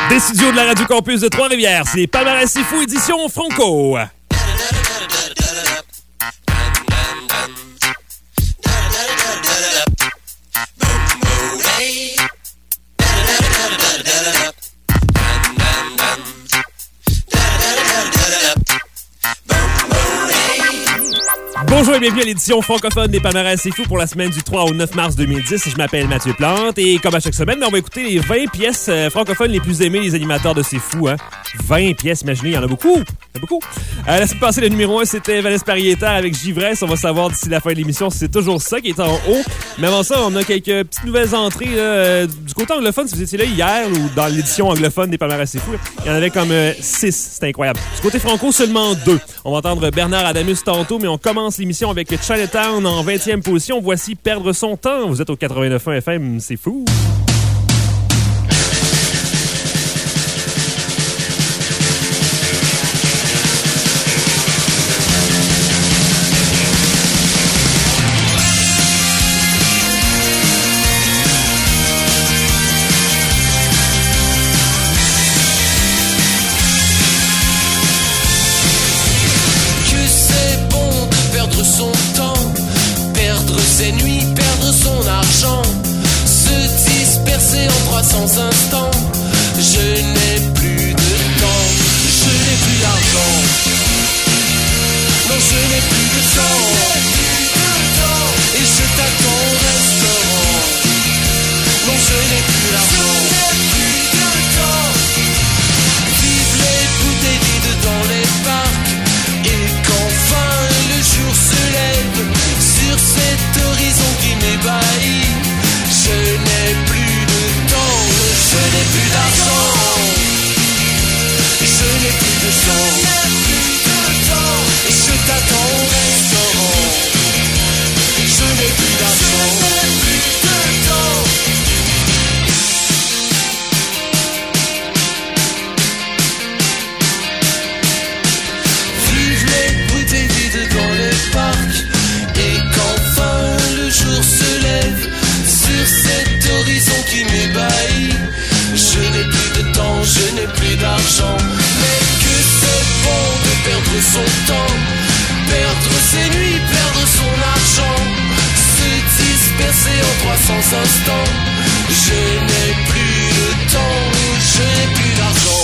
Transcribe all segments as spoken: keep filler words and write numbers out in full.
Des studios de la Radio Campus de Trois-Rivières, c'est Palmarès C'est Fou, édition Franco. Bonjour et bienvenue à l'édition francophone des Palmarès C'est Fou pour la semaine du trois au neuf mars deux mille dix. Je m'appelle Mathieu Plante et comme à chaque semaine, on va écouter les vingt pièces euh, francophones les plus aimées des animateurs de C'est Fou. Hein? vingt pièces, imaginez, il y en a beaucoup. Il y en a beaucoup. Euh, la semaine passée, le numéro un, c'était Vanessa Pariétaire avec Givresse. On va savoir d'ici la fin de l'émission si c'est toujours ça qui est en haut. Mais avant ça, on a quelques petites nouvelles entrées là, euh, du côté anglophone. Si vous étiez là hier ou dans l'édition anglophone des Palmarès C'est Fou, là, il y en avait comme euh, six. C'était incroyable. Du côté franco, seulement deux. On va entendre Bernard Adamus tantôt, mais on commence l'émission avec Chinatown en vingtième position. Voici Perdre son temps. Vous êtes au quatre-vingt-neuf point un F M, c'est fou. Sans instant, je n'ai plus de temps, je n'ai plus d'argent, non je n'ai plus de temps, et je t'attends au restaurant, non je n'ai plus d'argent, vive les bouteilles vides dans les parcs, et qu'enfin le jour se lève sur cet horizon qui m'ébahit, je n'ai plus je n'ai plus d'argent, je n'ai plus de temps, et je t'attends au restaurant, je n'ai plus d'argent, je n'ai plus de temps. Vive les bouteilles vides dans les parcs, et qu'enfin le jour se lève sur cet horizon qui m'ébahit. Je n'ai plus de temps, je n'ai plus d'argent, mais que c'est bon de perdre son temps, perdre ses nuits, perdre son argent, se disperser en trois cents instants. Je n'ai plus de temps, je n'ai plus d'argent.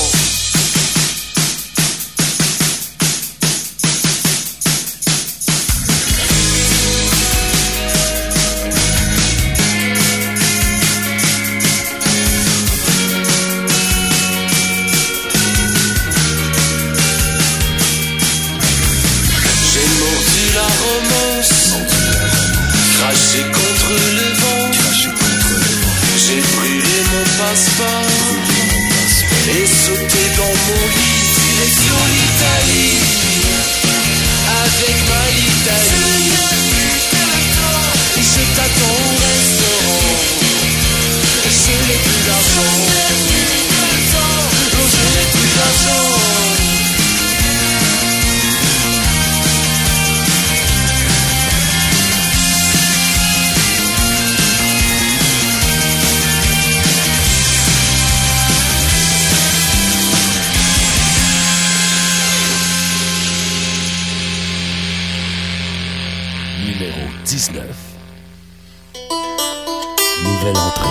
Craché contre le vent, j'ai brûlé mon passeport et sauté dans mon lit, direction l'Italie, avec ma Italie. Je t'attends au restaurant, je n'ai plus d'argent, non je n'ai plus d'argent. dix-neuf. Nouvelle entrée.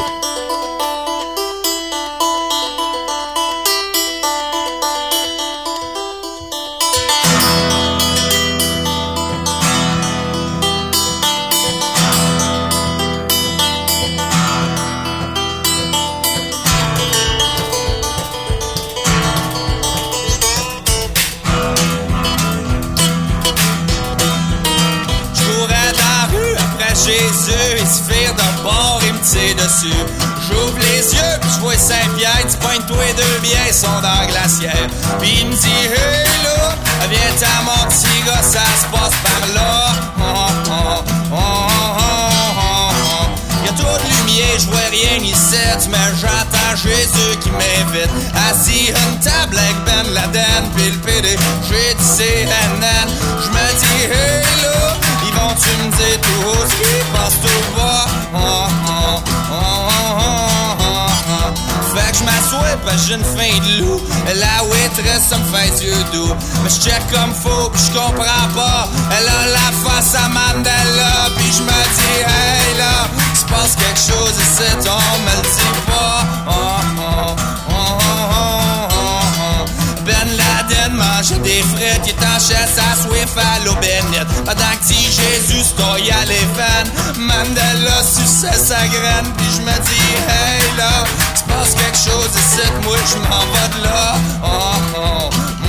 Dessus. J'ouvre les yeux, pis j'vois Saint-Pierre, tu pointes toi et deux biens sont dans la glacière. Pis il me dit, hey là, viens t'à mon petit gars, ça se passe par là. Oh, oh, oh, oh, oh, oh. Y'a trop de lumière, j'vois rien ici, mais j'attends Jésus qui m'invite. Assis une table avec Ben Laden, pis le P D, j'ai dit c'est Hanan. J'me dis, hey là, ils vont-tu me dire tout ce qui passe tout bas? Oh, oh, oh, oh, oh, oh, oh. Fait que j'm'assois parce que j'ai une faim de loup. La waitress, ça me fait yeux doux. Mais je check comme faut, pis je comprends pas. Elle a la face à Mandela, pis je me dis, hey là, il se passe quelque chose ici, on me le dit pas. Oh, oh, oh, oh, oh, oh. Ben Laden mangeait des frites, il est en chasse à Swift à l'eau bénite. Pendant que si Jésus stoye à les fans, Mandela suçait sa graine, pis je me dis, hey là, il se passe quelque chose ici, moi je m'en vais de là. Oh, oh.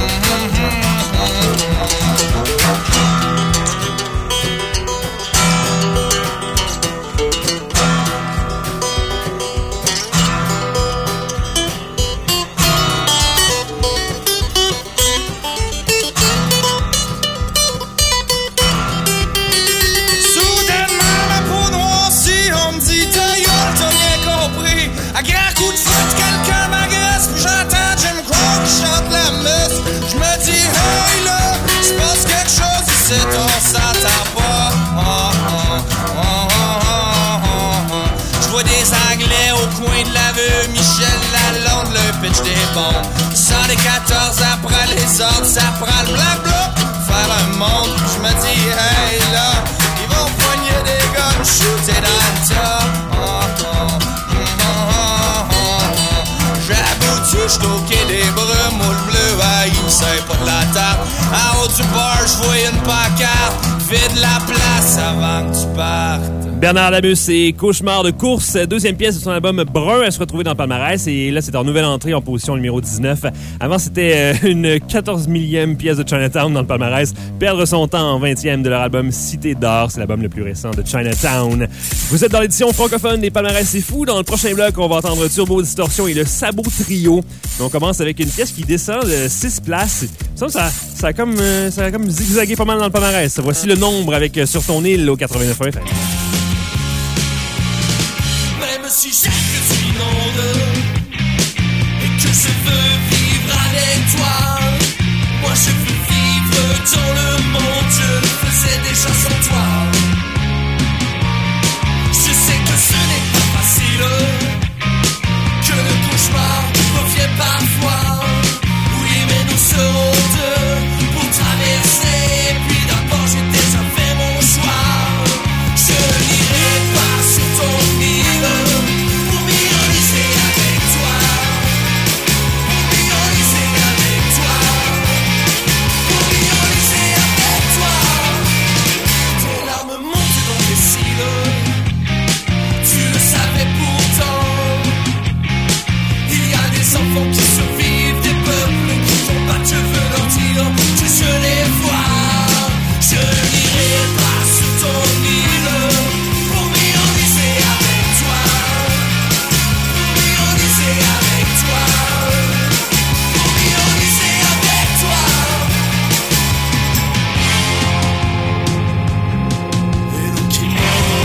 On s'entend pas. Oh, oh, oh, oh, oh, oh. Je vois des Anglais au coin de la rue, Michel Lalonde, le pitch des bombes. cent quatorze après les ordres, ça prend le blabla faire un monde. Je me dis, hey là, ils vont poigner des guns, shooter dans le tas. Oh, oh, oh, oh, oh, oh. J'aboutis, j'suis au quai des brumes, moule bleu, ah, il me sert pas de la table. En haut du bar, j'vois une pancarte, vide la place avant que tu partes. Bernard Lamus et Cauchemar de course, deuxième pièce de son album Brun, à se retrouver dans le palmarès. Et là, c'est en nouvelle entrée en position numéro dix-neuf. Avant, c'était une quatorze millième pièce de Chinatown dans le palmarès. Perdre son temps en vingtième de leur album Cité d'or. C'est l'album le plus récent de Chinatown. Vous êtes dans l'édition francophone des palmarès C'est Fou. Dans le prochain bloc, on va entendre Turbo Distortion et le Sabot Trio. On commence avec une pièce qui descend de six places. Ça, ça, ça, a comme, ça a comme zigzagué pas mal dans le palmarès. Voici le nombre avec Sur ton île au quatre-vingt-neuf F M. Même si j'ai que tu inondes et que je veux vivre avec toi, moi je veux vivre dans le monde, je le faisais déjà sans toi. Je sais que ce n'est pas facile, que le cauchemar revient parfois. Oui, mais nous serons deux pour traverser, puis d'abord j'ai déjà fait mon choix. Je n'irai pas sur ton île pour m'ironiser avec toi, pour m'ironiser avec toi, pour m'ironiser avec toi. Tes larmes montent dans tes cils, tu le savais pourtant. Il y a des enfants qui survivent, des peuples qui font pas, je veux leur dire que je les vois. Je n'irai pas sur ton île pour m'ironiser avec toi, pour m'ironiser avec toi, pour m'ironiser avec toi. Et donc il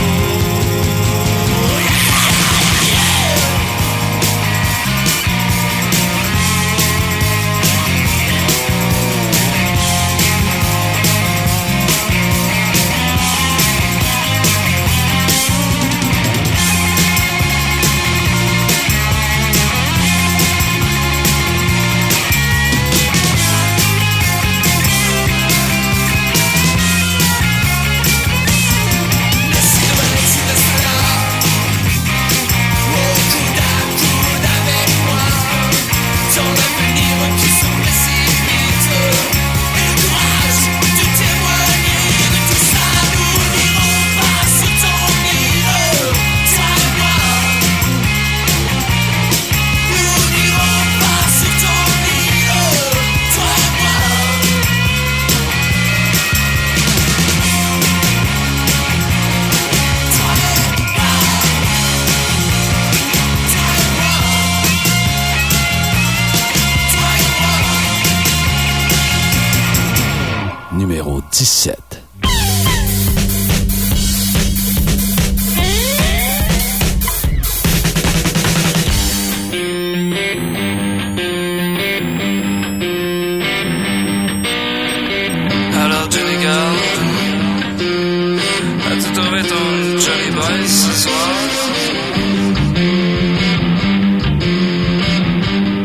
numéro dix-sept. alors tu regardes, as-tu trouvé ton Johnny Boy ce soir?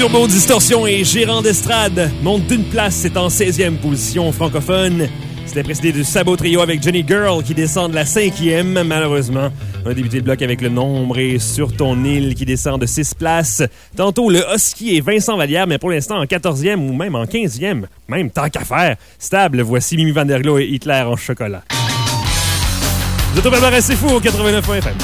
Turbo Distorsion et Gérant d'Estrade montent d'une place, c'est en seizième position francophone. C'était précédé du Sabot Trio avec Johnny Girl qui descend de la cinquième, malheureusement. On a débuté le bloc avec Le Nombre et Sur ton île qui descend de six places. Tantôt, le Husky et Vincent Vallière, mais pour l'instant en quatorzième ou même en quinzième. Même tant qu'à faire. Stable, voici Mimi Van der Glo et Hitler en chocolat. Vous êtes au palmarès, c'est fou au quatre-vingt-neuf F M.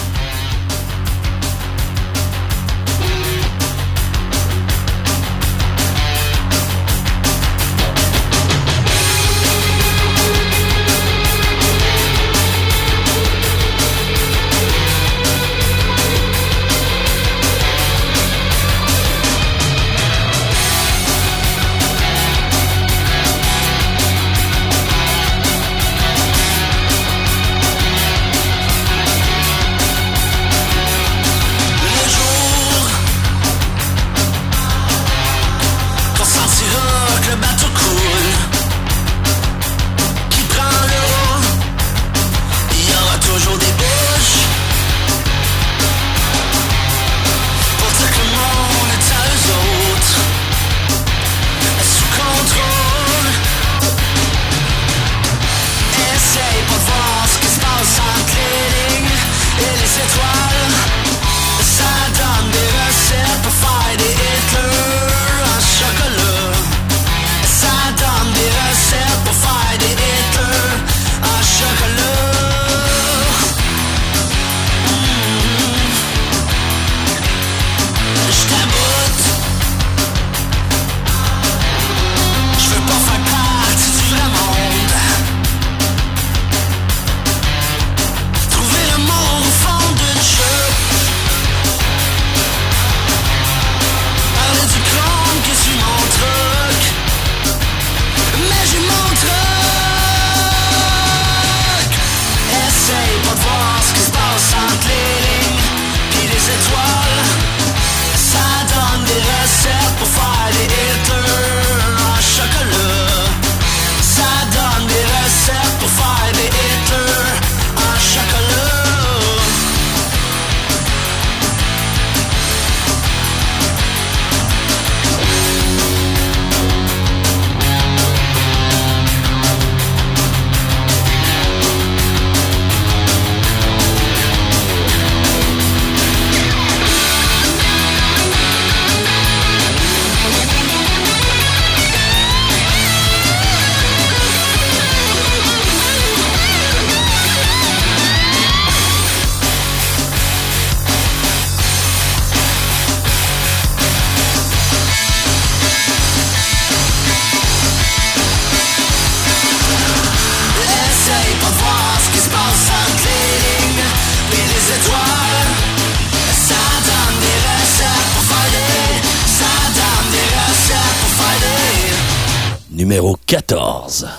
Numéro quatorze.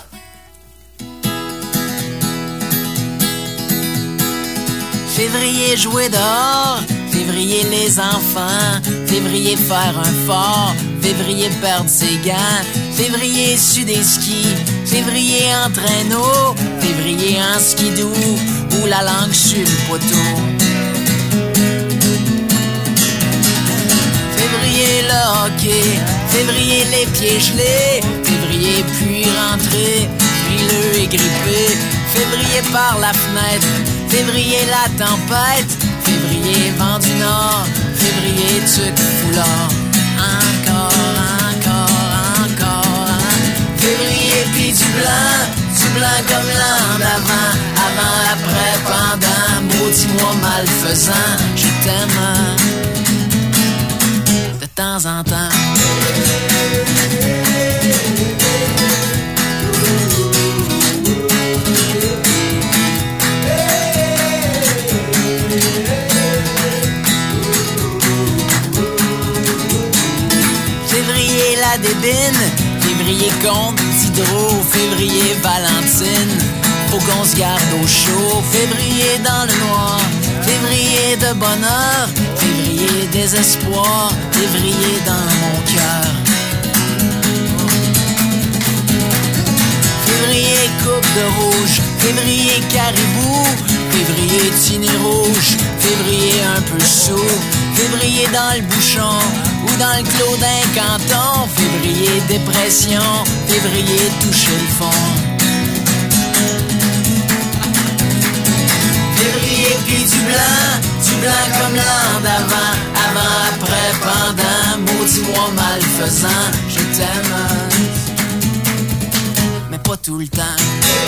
Février jouer dehors, février les enfants, février faire un fort, février perdre ses gants, février su des skis, février en traîneau, février en skidoo, ou la langue sur le poteau. Février le hockey, février les pieds gelés, février puis rentrer, frileux et grippé, février par la fenêtre, février la tempête, février vent du nord, février tuc foulard, encore, encore, encore, hein? Février puis du blanc, du blanc comme l'an d'avant, avant, après, pendant, maudis-moi malfaisant, je t'aime de temps en temps. Février la débine, février compte Diderot, février Valentine, faut qu'on se garde au chaud, février dans le noir, février de bonheur, février désespoir, février dans mon cœur. Février coupe de rouge, février caribou, février tini rouge, février un peu sous, février dans le bouchon, ou dans le clos d'un canton. Février, dépression. Février, toucher le fond. Février, puis du blanc. Du blanc comme l'an d'avant. Avant, après, pendant. Maudit-moi malfaisant. Je t'aime. Mais pas tout le temps.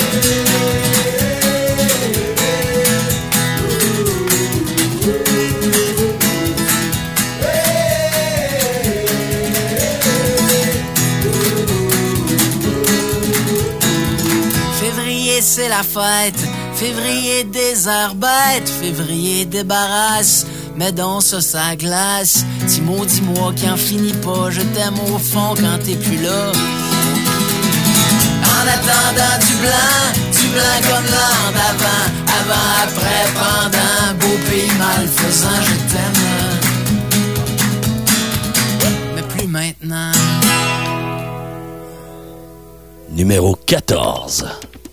Février c'est la fête, février des heures bêtes, février débarrasse, mets donc ça sa glace. Petit mot, dis-moi qui en finit pas, je t'aime au fond quand t'es plus là. En attendant du blanc, du blanc comme l'an d'avant, avant, après, pendant, beau pays malfaisant, je t'aime. Mais plus maintenant. Numéro quatorze.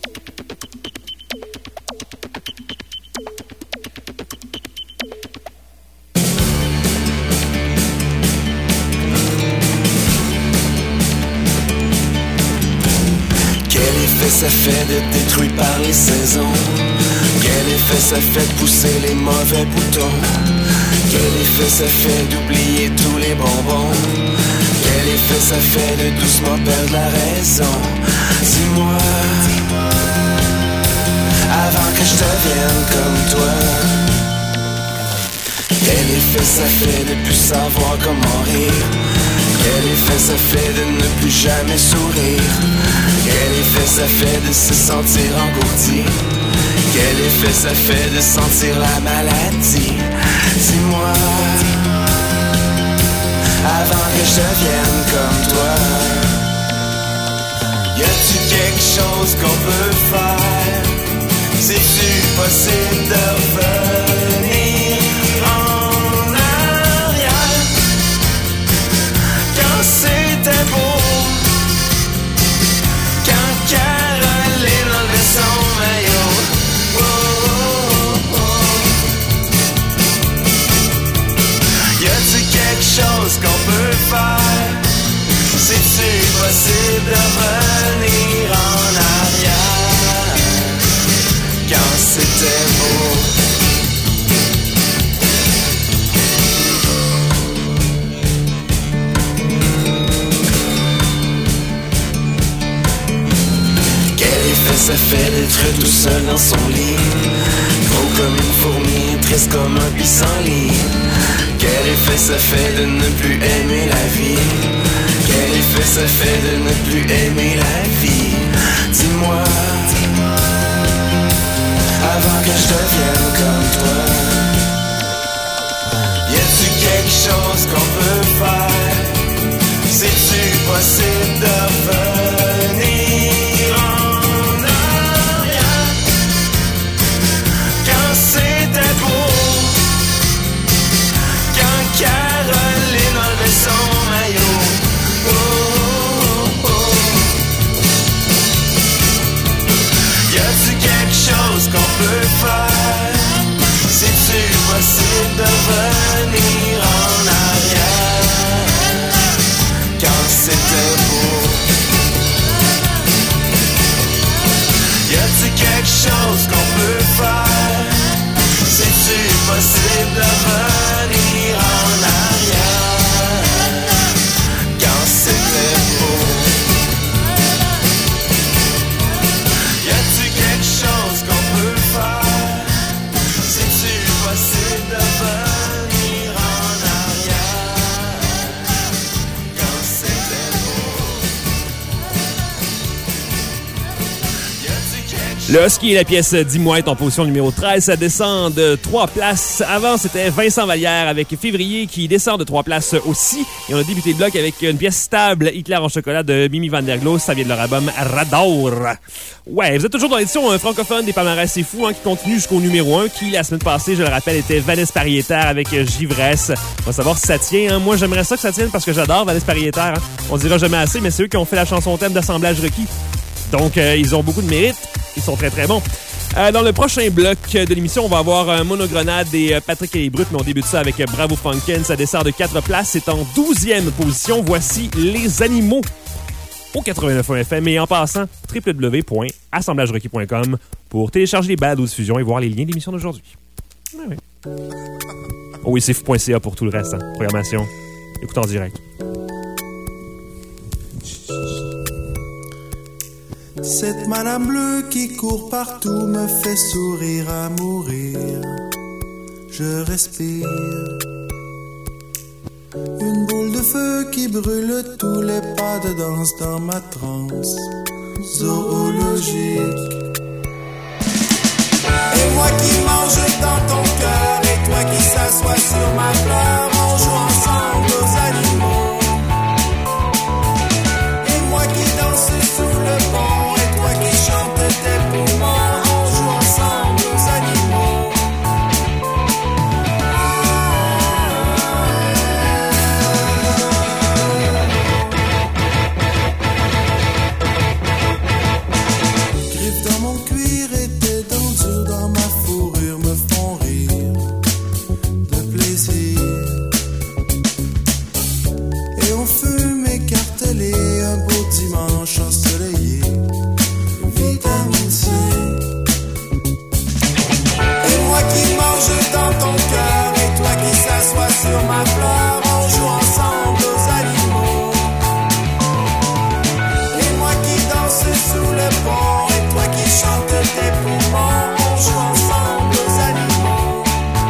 Ça fait d'être détruit par les saisons. Quel effet ça fait de pousser les mauvais boutons. Quel effet ça fait d'oublier tous les bonbons. Quel effet ça fait de doucement perdre la raison. Dis-moi, avant que je devienne comme toi. Quel effet ça fait de plus savoir comment rire. Quel effet ça fait de ne plus jamais sourire. Quel effet ça fait de se sentir engourdi. Quel effet ça fait de sentir la maladie. Dis-moi, avant que je devienne comme toi. Y a-tu quelque chose qu'on peut faire? C'est-tu possible de revenir en arrière? Quand c'était beau, quand Caroline enlevait son maillot. Oh, oh, oh. Y a-tu quelque chose qu'on peut faire? C'est-tu possible de revenir en arrière? Quand c'était beau. Ça fait d'être tout seul dans son lit, gros comme une fourmi, triste comme un pissenlit. Quel effet ça fait de ne plus aimer la vie. Quel effet ça fait de ne plus aimer la vie. Dis-moi, avant que je devienne comme toi. Y a-tu quelque chose qu'on peut faire? C'est-tu possible de revenir? C'était beau, quand Caroline enlevait son maillot. Oh, oh, oh. Y a-tu quelque chose qu'on peut faire? C'est-tu possible de revenir en arrière? Quand c'était beau. Y a-tu quelque chose qu'on peut faire? C'est-tu possible de revenir en arrière? Quand c'était beau. Y a-tu quelque chose qu'on peut faire? C'est-tu possible de revenir en arrière? Quand c'était beau. Y a-tu quelque chose. Le Husky et la pièce Dis-moi est en position numéro treize. Ça descend de trois places. Avant, c'était Vincent Vallière avec Février qui descend de trois places aussi. Et on a débuté le bloc avec une pièce stable, Hitler en chocolat de Mimi Van der Gloos. Ça vient de leur album Radar. Ouais, vous êtes toujours dans l'édition euh, francophone des palmarès C'est Fou, hein, qui continue jusqu'au numéro un, qui, la semaine passée, je le rappelle, était Vanessa Pariéter avec euh, Givresse. On va savoir si ça tient. Hein. Moi, j'aimerais ça que ça tienne parce que j'adore Vanessa Pariéter. Hein. On dira jamais assez, mais c'est eux qui ont fait la chanson thème d'Assemblage requis. Donc, euh, ils ont beaucoup de mérite. Ils sont très, très bons. Euh, dans le prochain bloc de l'émission, on va avoir un Monogrenade et euh, Patrick et les Brutes, mais on débute ça avec euh, Bravo Funkin'. Ça dessert de quatre places. C'est en douzième position. Voici Les Animaux au quatre-vingt-neuf F M. Et en passant, w w w point assemblage requis point com pour télécharger les balados de diffusion et voir les liens d'émission d'aujourd'hui. Ah oui. Oh oui, c'est fou point c a pour tout le reste. Hein. Programmation. Écoute en direct. Cette madame bleue qui court partout me fait sourire à mourir. Je respire. Une boule de feu qui brûle tous les pas de danse dans ma transe zoologique. Et moi qui mange dans ton cœur, et toi qui s'assois sur ma fleur, on joue ensemble aux animaux. Et moi qui danse sous le pont, et toi qui chantes tes poumons, on joue ensemble aux animaux. Griffes dans mon cuir et tes dents dures dans ma fourrure me font rire de plaisir. Et on fume écartelé un beau dimanche ensoleillé, vitamine C. Et moi qui mange dans ton cœur, et toi qui s'assois sur ma fleur, on joue ensemble aux animaux. Et moi qui danse sous le pont, et toi qui chantes tes poumons, on joue ensemble aux animaux.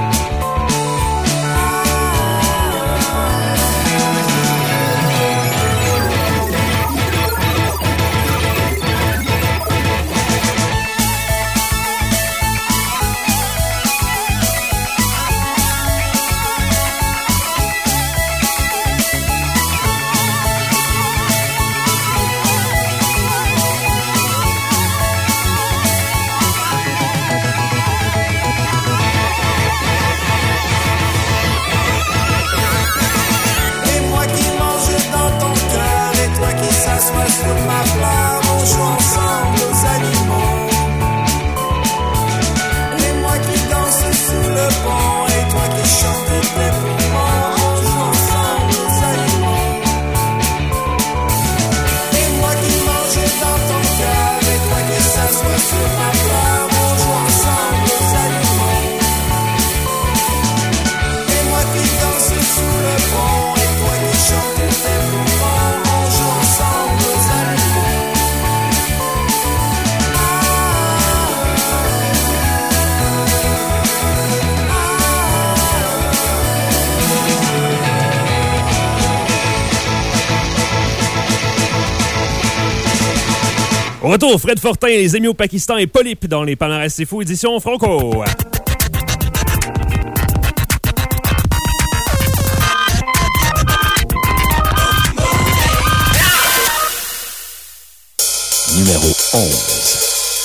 Et moi qui mange dans ton cœur, et toi qui s'assois sur ma fleur, on joue ensemble aux animaux. Et moi qui danse sous le pont, et toi qui chantes tes poumons, on joue ensemble aux animaux. Et moi qui mange dans ton cœur, et toi qui s'assois sur ma fleur, on joue ensemble aux animaux. Et moi qui danse sous le pont, et toi qui chantes tes poumons, on joue ensemble aux animaux. Au retour, Fred Fortin, Les Amis au Pakistan et Polype dans les palmarès C'est Fou, édition Franco. Numéro onze.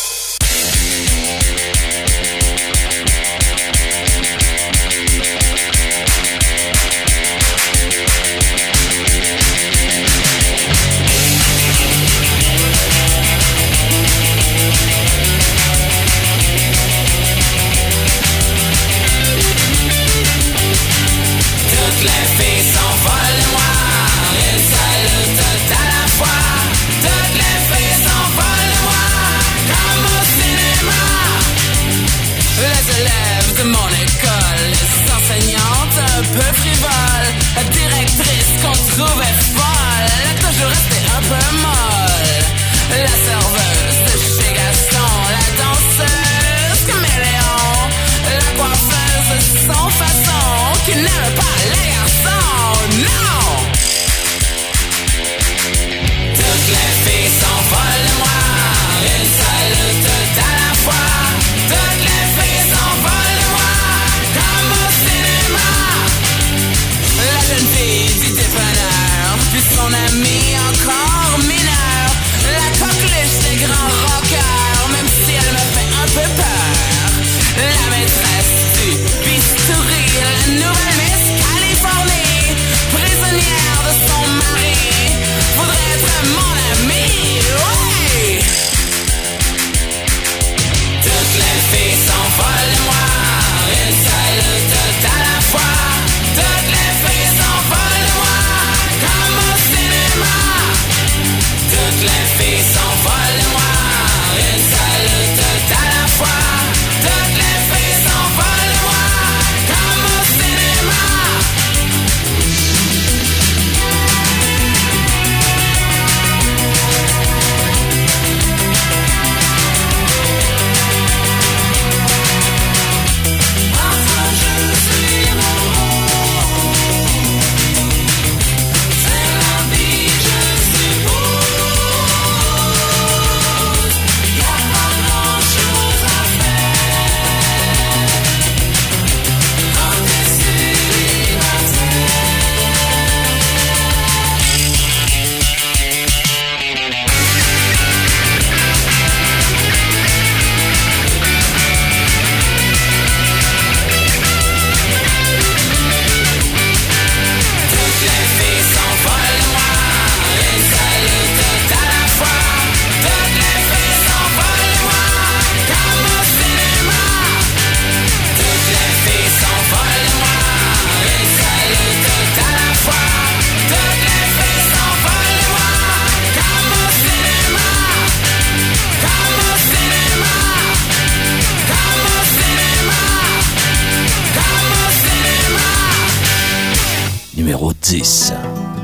Toutes les filles s'envolent de moi, une seule toute à la fois. Toutes les filles s'envolent de moi, comme au cinéma. Les élèves de mon école, les enseignantes un peu frivoles, la directrice qu'on trouvait folle, elle est toujours restée un peu molle. La serveuse de chez Gaston, la danseuse caméléon, la coiffeuse sans façon, qui n'aime pas les garçons, non! Toutes les filles s'envolent de moi, une seule toute à la fois. Toutes les filles s'envolent de moi, comme au cinéma. La jeune fille du dépanneur, numéro dix.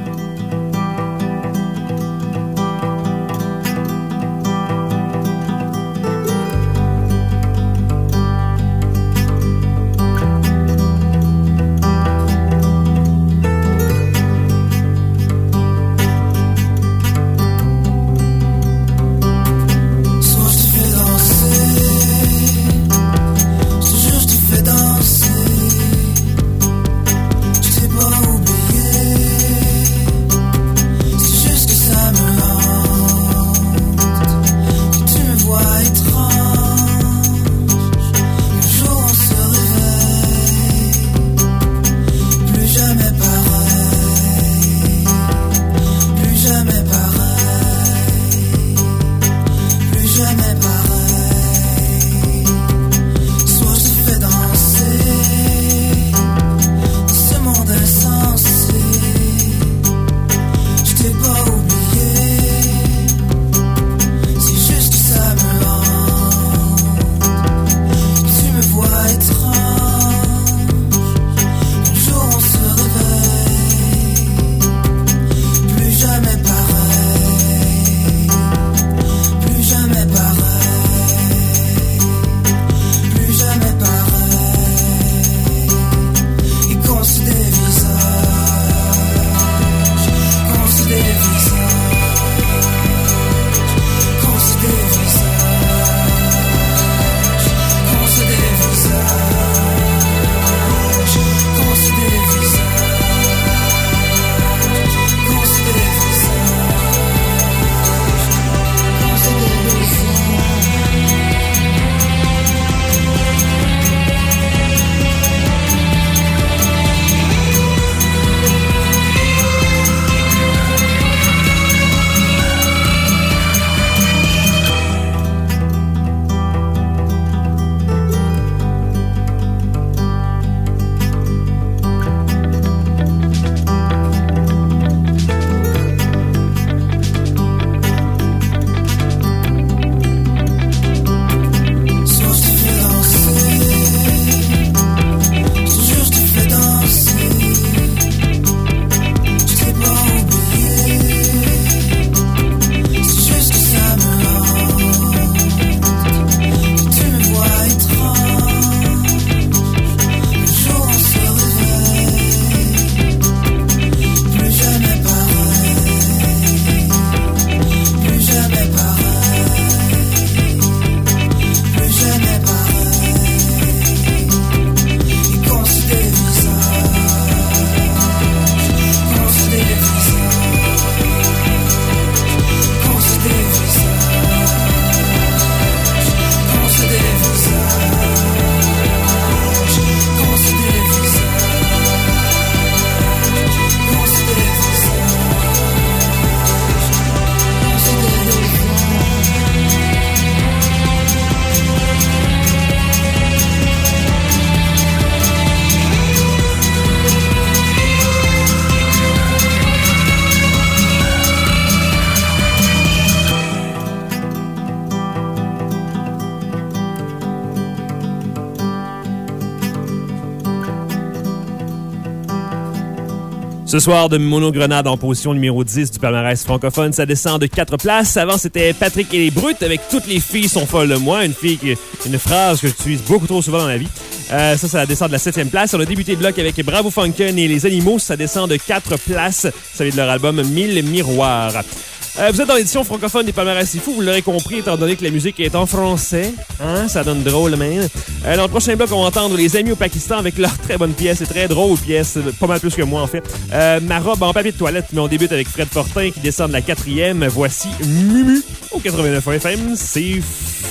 Ce soir, de Mono Grenade en position numéro dix du palmarès francophone, ça descend de quatre places. Avant, c'était Patrick et les Brutes avec Toutes les filles sont folles de moi. Une fille qui, une phrase que j'utilise beaucoup trop souvent dans la vie. Euh, ça, ça descend de la septième place. On a débuté le bloc avec Bravo Funken et les Animaux. Ça descend de quatre places. Ça vient de leur album Mille Miroirs. Euh, vous êtes dans l'édition francophone des palmarès c'est fou, vous l'aurez compris, étant donné que la musique est en français. Hein? Ça donne drôle, man. Euh, dans le prochain bloc, on va entendre les Amis au Pakistan avec leur très bonne pièce, et très drôle pièce, pas mal plus que moi, en fait. Euh, ma robe en papier de toilette, mais on débute avec Fred Fortin qui descend de la quatrième. Voici Mumu au quatre-vingt-neuf F M. C'est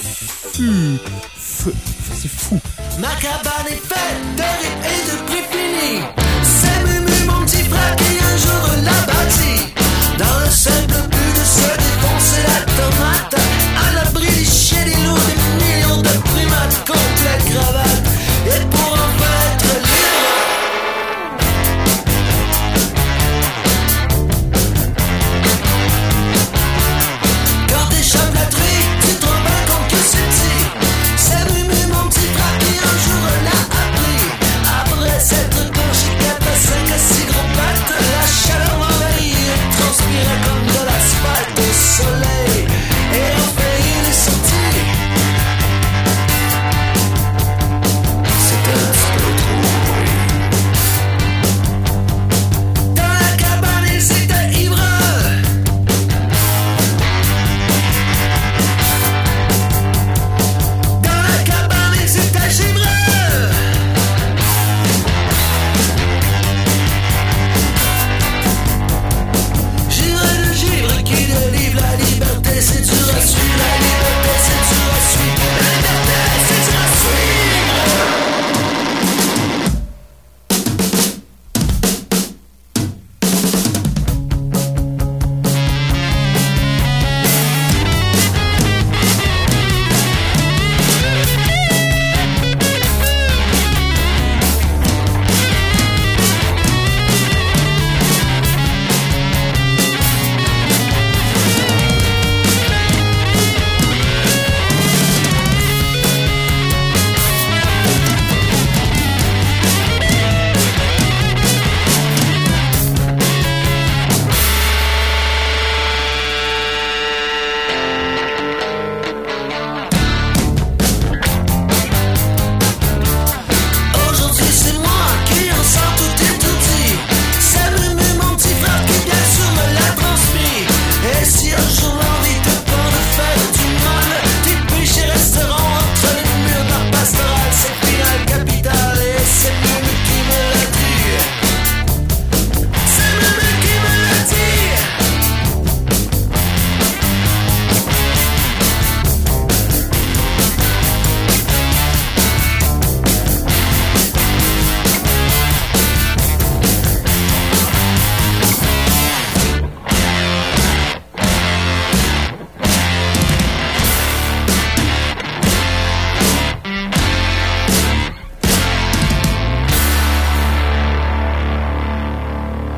fou. Fou. C'est fou. Ma cabane est faite de rythme et de prix finis. C'est Mumu, mon petit frère, qui un jour l'a bâti. Dans le simple but de se défoncer la tomate, à l'abri des chiens, des loups, des millions de primates, complète cravate, et pour enfin être libre. Quand t'échappes la trique, tu te rends pas compte que c'est petit. C'est Mumu, mon petit frère, qui un jour l'a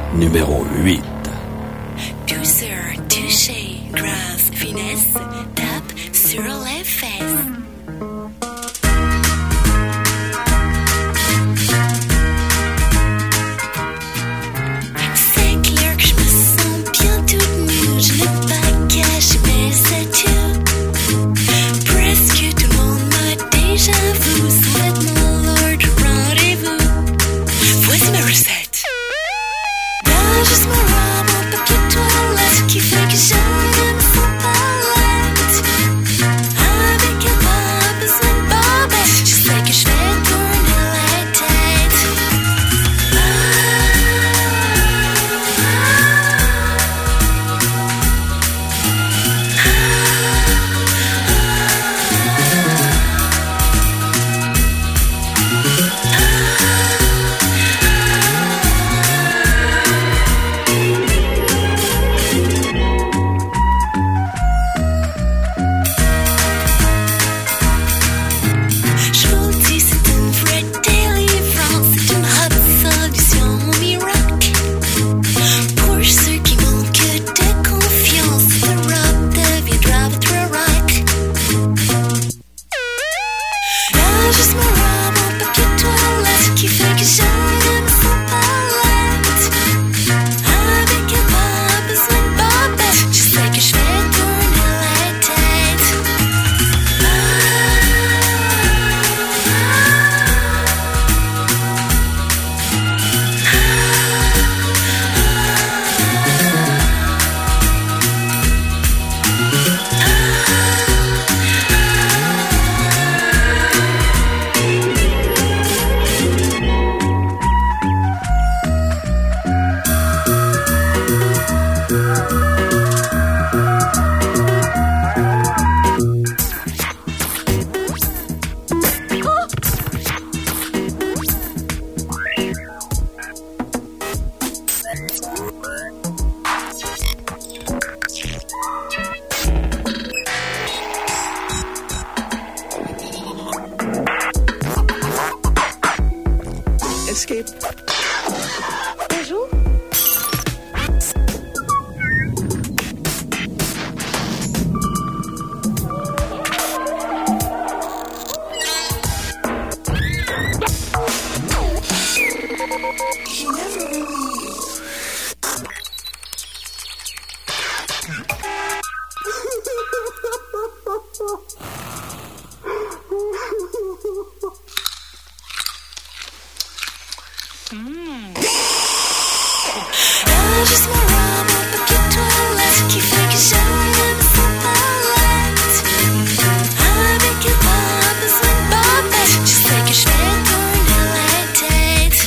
numéro huit. Douceur, toucher, grâce, finesse, tape sur les fesses. C'est clair que je me sens bien toute nue, je n'ai pas caché mes atouts. Presque tout le monde m'a déjà vu, sans être mon lord rendez-vous. Voici ma recette. Là, juste ma robe en papier toilette qui fait que je ne me sens pas laide. Avec un pas besoin de bobette, je sais que je vais tourner la tête. Je vous le dis, c'est une vraie délivrance, c'est une hot solution miracle. Pour ceux qui manquent de confiance, cette robe deviendra votre rock. Là, juste ma robe en papier toilette qui fait que je ne me sens pas laide. Avec un pas besoin de bobette, je sais que je vais tourner la tête. Escape. Bonjour. Là, juste ma robe en papier toilette qui fait que je ne me sens pas laide. Avec un pas besoin de bobette, je sais que je vais tourner la tête.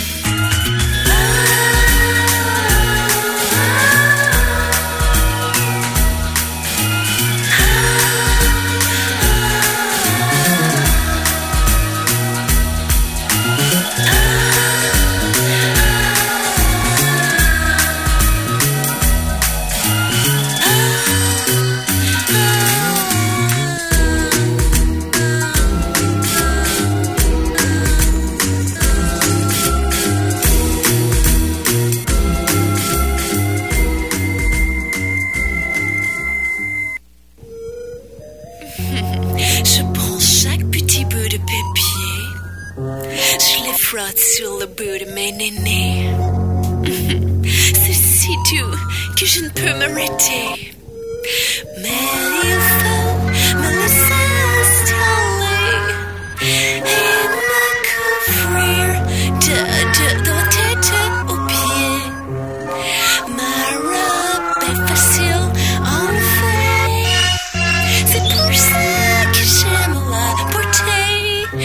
Je prends chaque petit bout de papier, je les frotte sur le bout de mes nénés. C'est si doux que je ne peux m'arrêter. Mais il faut me laisser installer et me couvrir de, de, de la tête aux pieds. Ma robe est facile en fait, c'est pour ça que j'aime la porter.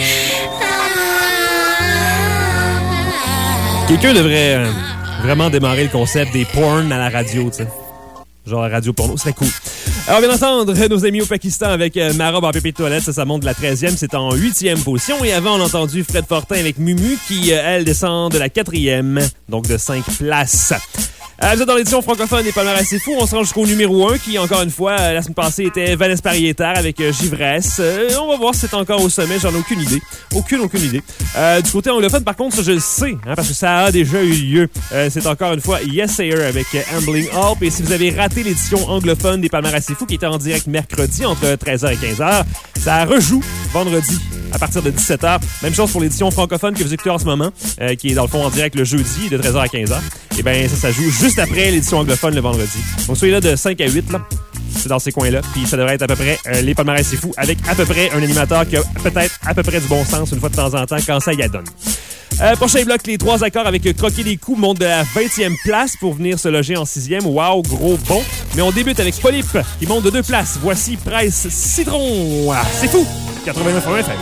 Quelqu'un devrait euh, vraiment démarrer le concept des porn à la radio, tu sais. Genre la radio porno, ce serait cool. Alors, bien entendre, nos amis au Pakistan avec euh, Ma robe en papier de toilette, ça, ça monte de la treizième, c'est en huitième position. Et avant, on a entendu Fred Fortin avec Mumu qui, euh, elle, descend de la quatrième, donc de cinq places. Euh, vous êtes dans l'édition francophone des Palmarès C'est Fou. On se rend jusqu'au numéro un qui, encore une fois, euh, la semaine passée, était Vanessa Pariétard avec euh, Givresse. Euh, on va voir si c'est encore au sommet. J'en ai aucune idée. Aucune, aucune idée. Euh, du côté anglophone, par contre, ça, je le sais, hein, parce que ça a déjà eu lieu. Euh, c'est encore une fois Yes Sayer avec euh, Ambling Up. Et si vous avez raté l'édition anglophone des Palmarès C'est Fou, qui était en direct mercredi entre treize heures et quinze heures, ça rejoue vendredi à partir de dix-sept heures. Même chose pour l'édition francophone que vous écoutez en ce moment, euh, qui est dans le fond en direct le jeudi de treize heures à quinze heures. Et bien, ça, ça joue juste après l'édition anglophone le vendredi. Donc, soyez là de cinq à huit, là. C'est dans ces coins-là. Puis ça devrait être à peu près euh, les Palmarès C'est Fou avec à peu près un animateur qui a peut-être à peu près du bon sens une fois de temps en temps quand ça y adonne. Euh, prochain bloc, les trois accords avec Croquer des coups montent de la vingtième place pour venir se loger en sixième. Wow, gros bon. Mais on débute avec Polype qui monte de deux places. Voici Presse Citron. Ah, c'est fou! quatre-vingt-neuf F M.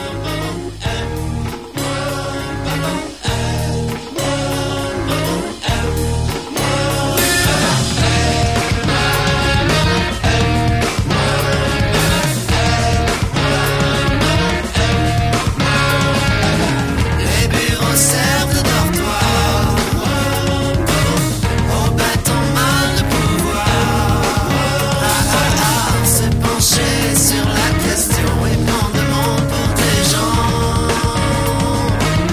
Sur la question et prendre le monde pour des gens.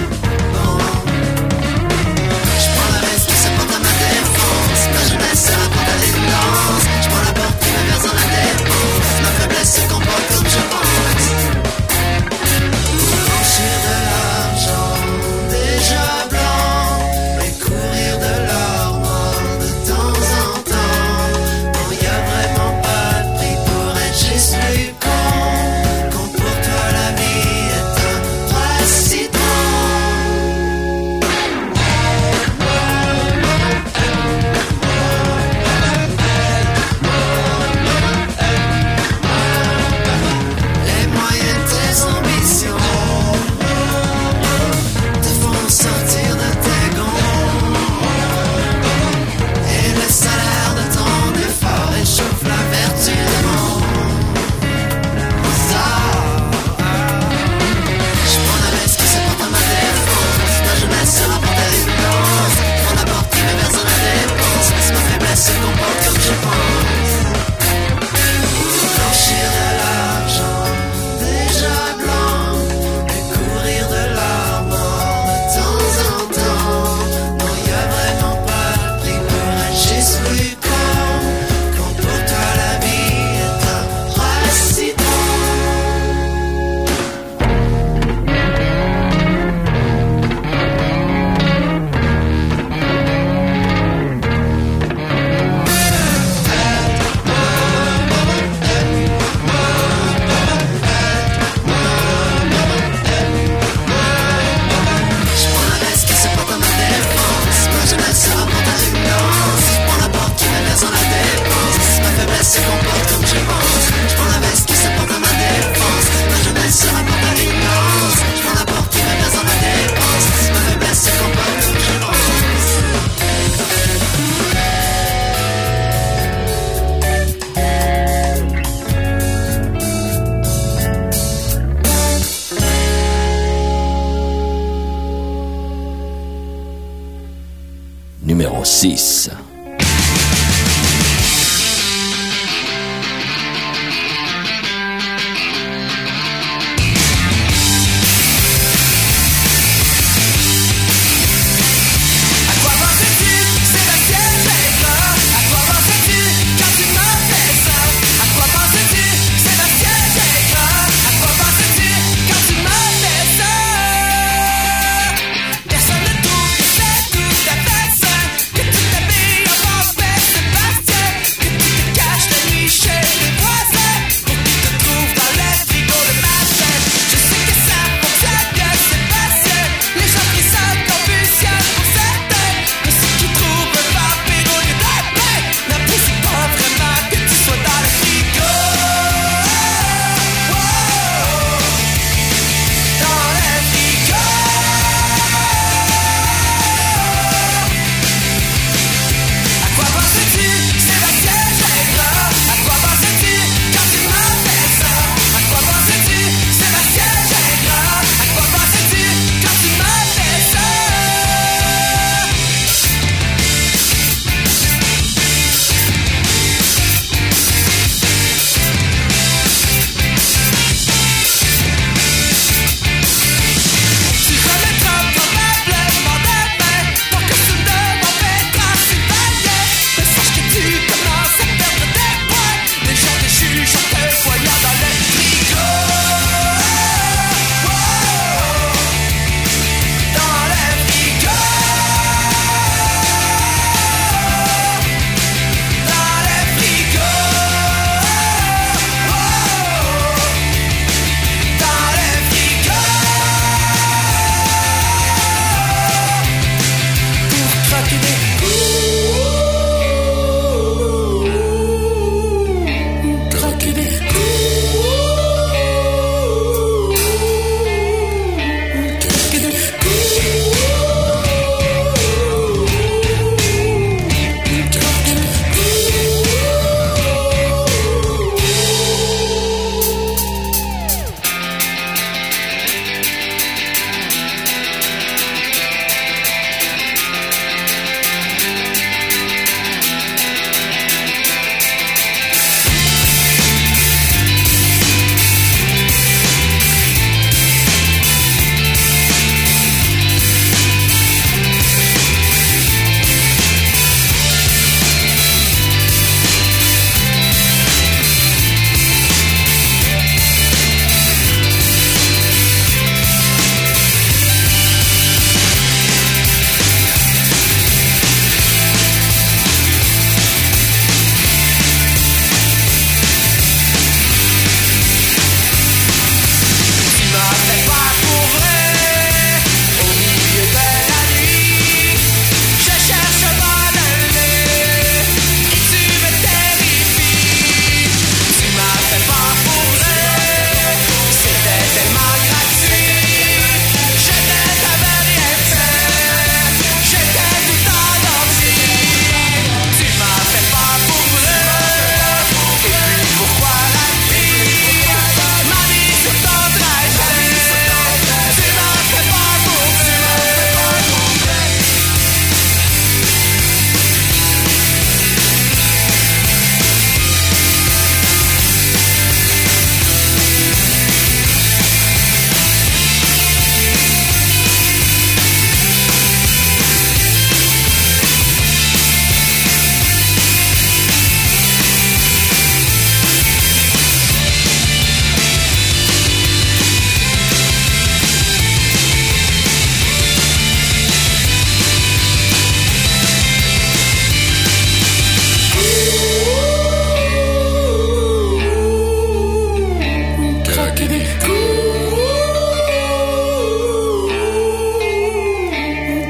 numéro six. Personne ne trouve que c'est tout à fait ça, que tout habille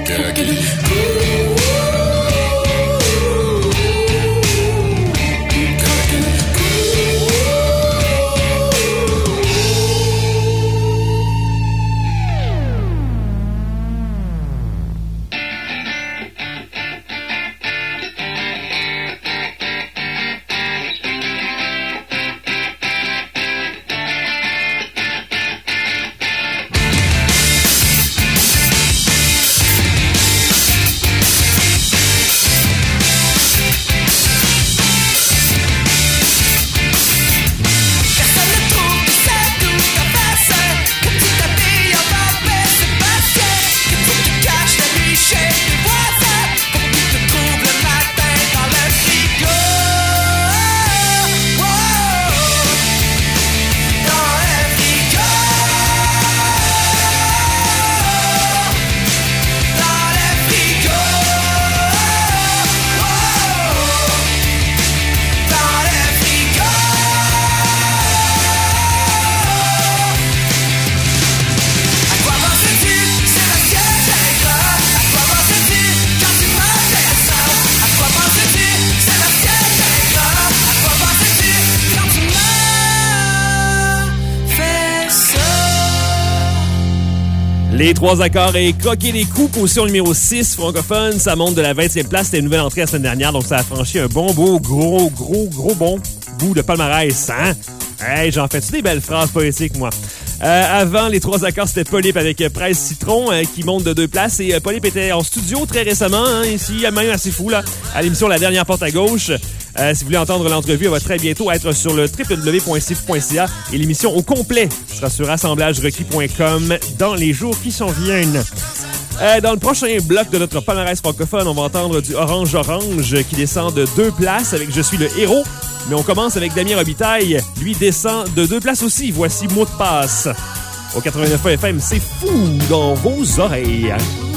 Les trois accords et croquer les coups, position numéro six, francophone. Ça monte de la vingtième place. C'était une nouvelle entrée la semaine dernière, donc ça a franchi un bon, beau, gros, gros, gros bon bout de palmarès, hein? Hey, j'en fais-tu des belles phrases poétiques, moi? Euh, avant, les trois accords, c'était Polype avec euh, Presse Citron euh, qui monte de deux places. Et euh, Polype était en studio très récemment, hein, ici, même assez fou, là, à l'émission La Dernière Porte à Gauche. Euh, si vous voulez entendre l'entrevue, elle va très bientôt être sur le w w w point c f point c a et l'émission au complet sera sur assemblage requis point com dans les jours qui s'en viennent. Euh, dans le prochain bloc de notre palmarès francophone, on va entendre du Orange Orange qui descend de deux places avec Je suis le héros. Mais on commence avec Damien Robitaille. Lui descend de deux places aussi. Voici Mot de passe. Au quatre-vingt-neuf F M, c'est fou dans vos oreilles.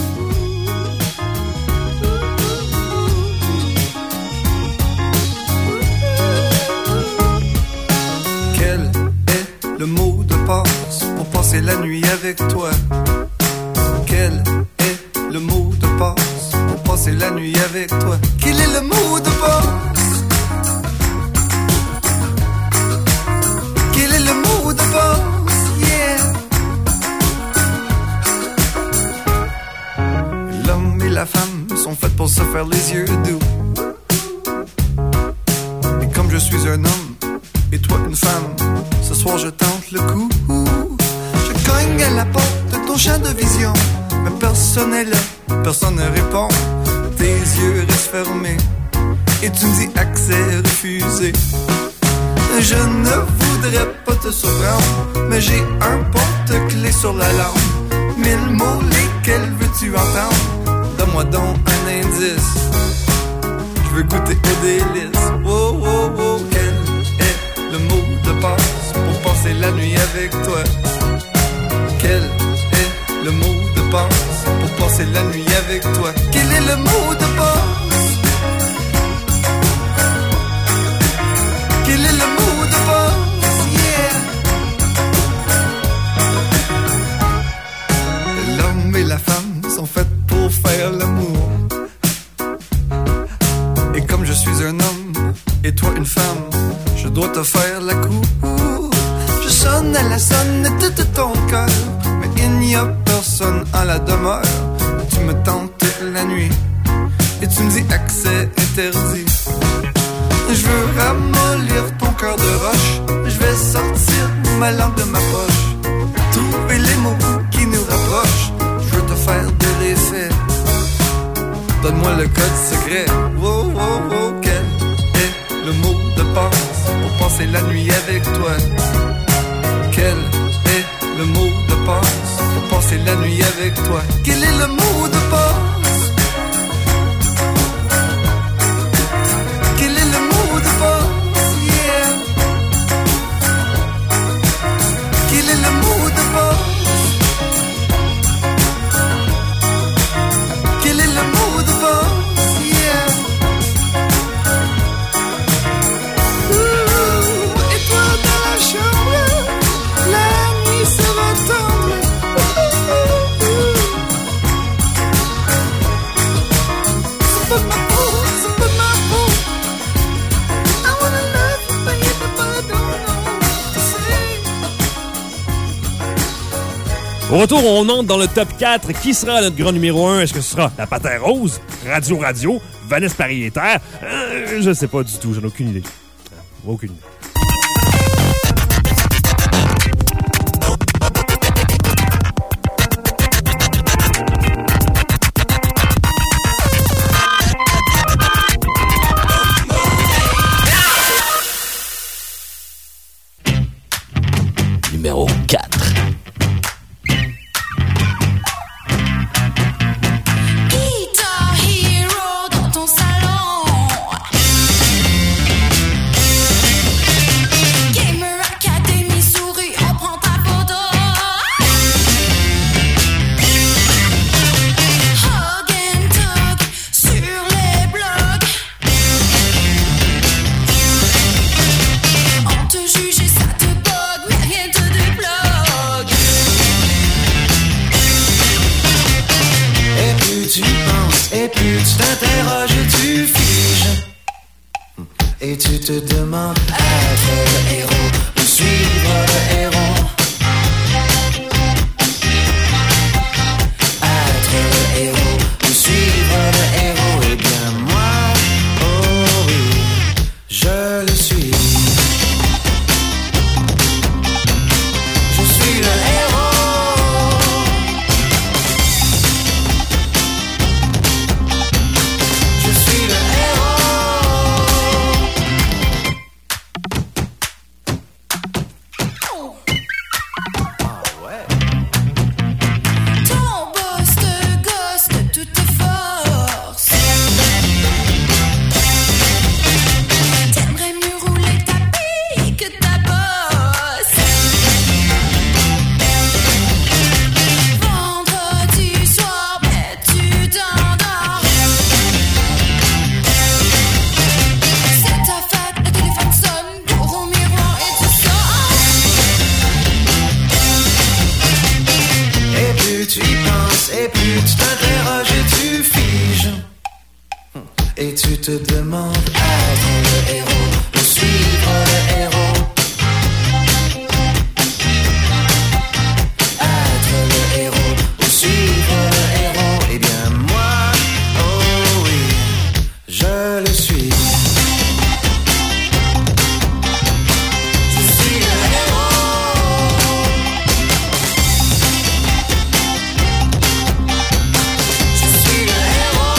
Quel est le mot de passe pour passer la nuit avec toi? Quel est le mot de passe pour passer la nuit avec toi? Quel est le mot de passe? Quel est le mot de passe? Yeah. L'homme et la femme sont faits pour se faire les yeux doux. Et comme je suis un homme et toi une femme, ce soir je tente le coup. Je cogne à la porte de ton champ de vision, mais personne n'est là, personne ne répond. Tes yeux restent fermés et tu me dis accès refusé. Je ne voudrais pas te surprendre, mais j'ai un porte-clés sur la langue. Mille mots, lesquels veux-tu entendre? Donne-moi donc un indice. Je veux goûter au délice. Oh, oh, oh, quel est le mot de passe pour passer la nuit avec toi? Quel est le mot de passe pour passer la nuit avec toi? Quel est le mot de passe? Quel est le mot de passe? Yeah. L'homme et la femme sont faits pour faire l'amour. Et comme je suis un homme et toi une femme, je dois te faire la cour. Je sonne à la sonnette de ton cœur, mais il n'y a personne à la demeure. Tu me tentes la nuit et tu me dis accès interdit. Je veux ramollir ton cœur de roche. Je vais sortir ma langue de ma poche, trouver les mots qui nous rapprochent. Je veux te faire de l'effet. Donne-moi le code secret. Oh, oh, oh, quel est le mot de passe pour passer la nuit avec toi? Quel est le mot de passe pour passer la nuit avec toi? Quel est le mot de passe? Quel est le mot de passe? Yeah. Quel est le mot de passe? Quel est le mot de passe? Yeah. Ouh, et toi dans la chambre, la nuit sera tendre. Ouh, ouh, ouh. Au retour, on entre dans le top quatre. Qui sera notre grand numéro un? Est-ce que ce sera La Patère Rose, Radio Radio, Vanessa Paris et Terre? Euh, je sais pas du tout, j'en ai aucune idée. Aucune idée. Numéro quatre. Et tu te demandes être le héros ou suivre le héros. Être le héros ou suivre le héros. Eh bien moi, oh oui, je le suis. Je suis le héros. Je suis le héros. Et tu te demandes être le héros ou suivre le héros. Être le héros ou suivre le héros. Eh bien moi, oh oui, je le suis. Je suis le héros. Je suis le héros.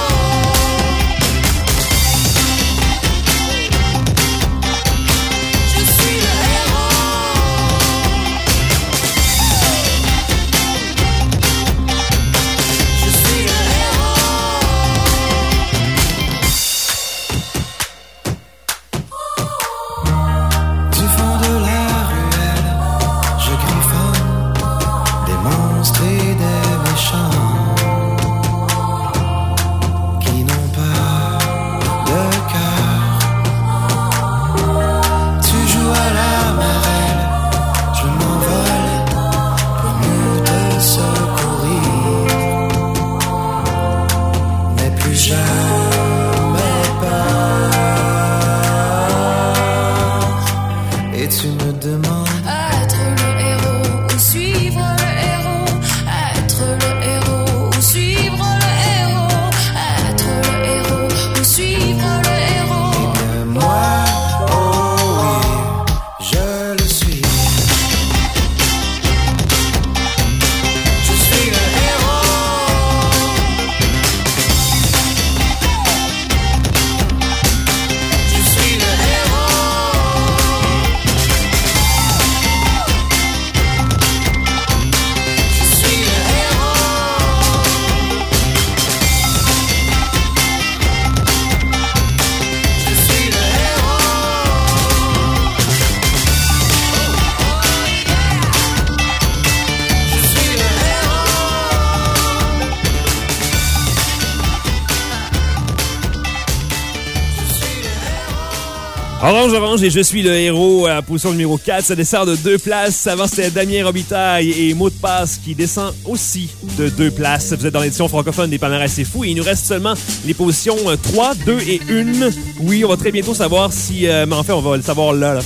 Orange Orange et Je suis le héros à la position numéro quatre. Ça descend de deux places. Avant, c'était Damien Robitaille et Mot de passe qui descend aussi de deux places. Vous êtes dans l'édition francophone des Palmarès C'est Fou et il nous reste seulement les positions trois, deux et un. Oui, on va très bientôt savoir si... Euh, mais en fait, on va le savoir là. là.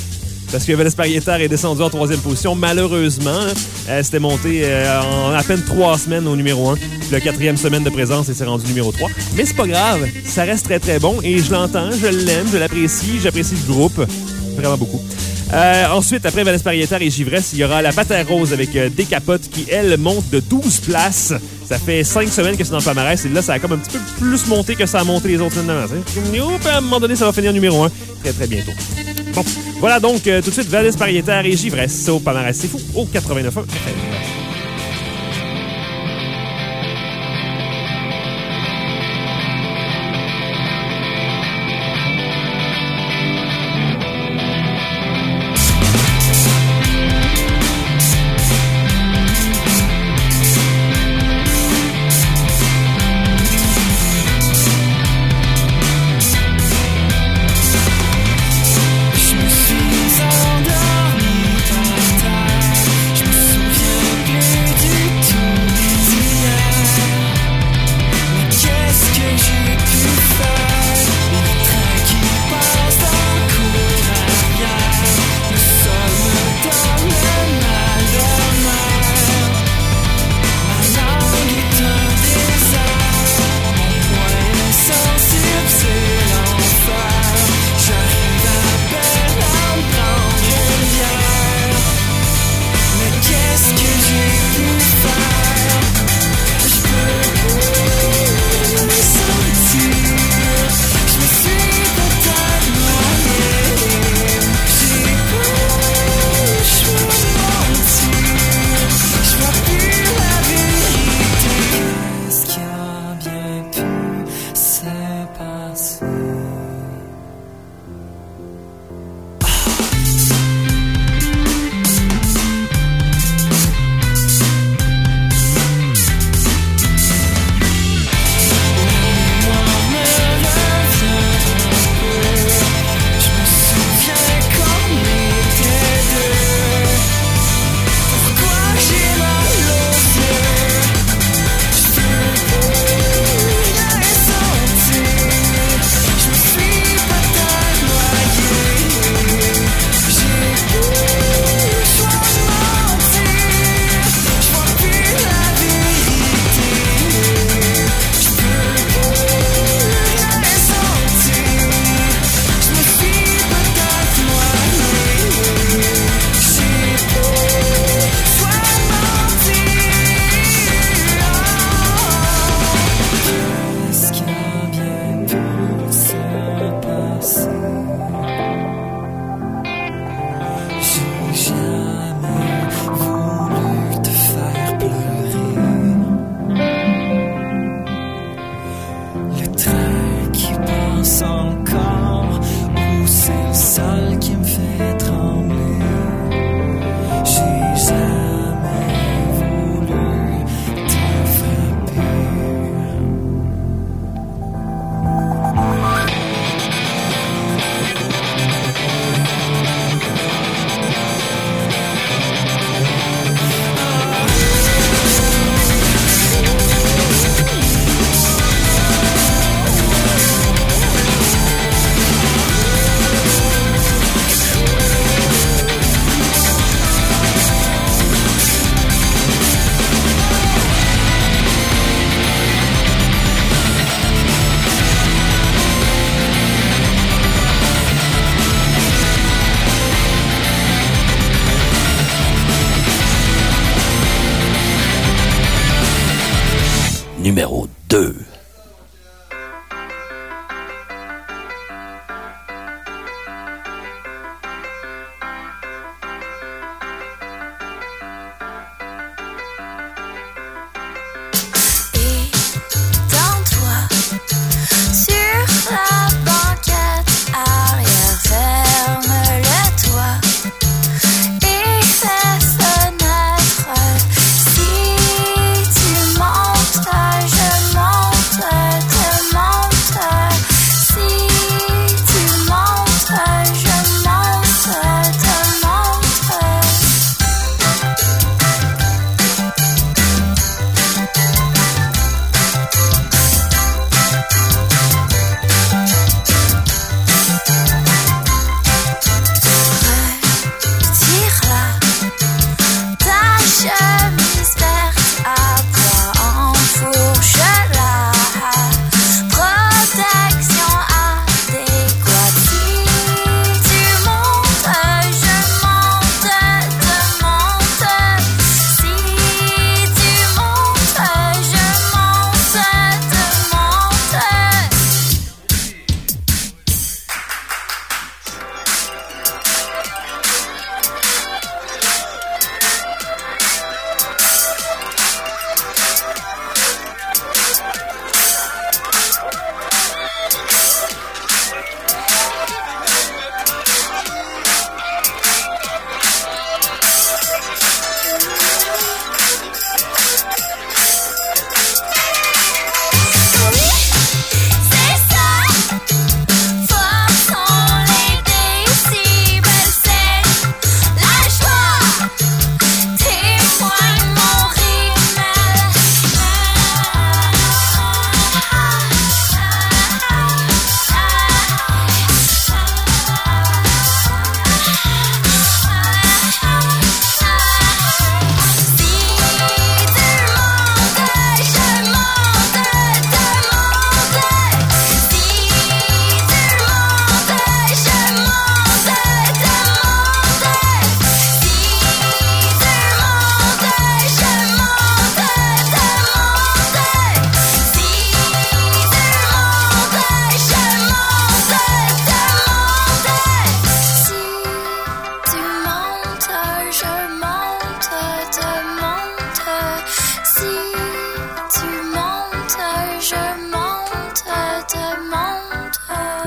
parce que Vélez-Pariétaire est descendu en troisième position. Malheureusement, euh, c'était monté euh, en à peine trois semaines au numéro un. La quatrième semaine de présence, et c'est rendu numéro trois. Mais c'est pas grave, ça reste très très bon et je l'entends, je l'aime, je l'apprécie, j'apprécie le groupe. Vraiment beaucoup. Euh, ensuite, après Vélez-Pariétaire et Givresse, il y aura la Patère Rose avec euh, Décapote qui, elle, monte de douze places. Ça fait cinq semaines que c'est dans le palmarès et là, ça a comme un petit peu plus monté que ça a monté les autres semaines d'avant. À un moment donné, ça va finir numéro un très très bientôt. Bon, voilà donc euh, tout de suite Vélez-Pariétaire et Givresse au palmarès. C'est fou, au quatre-vingt-neuf point un F M.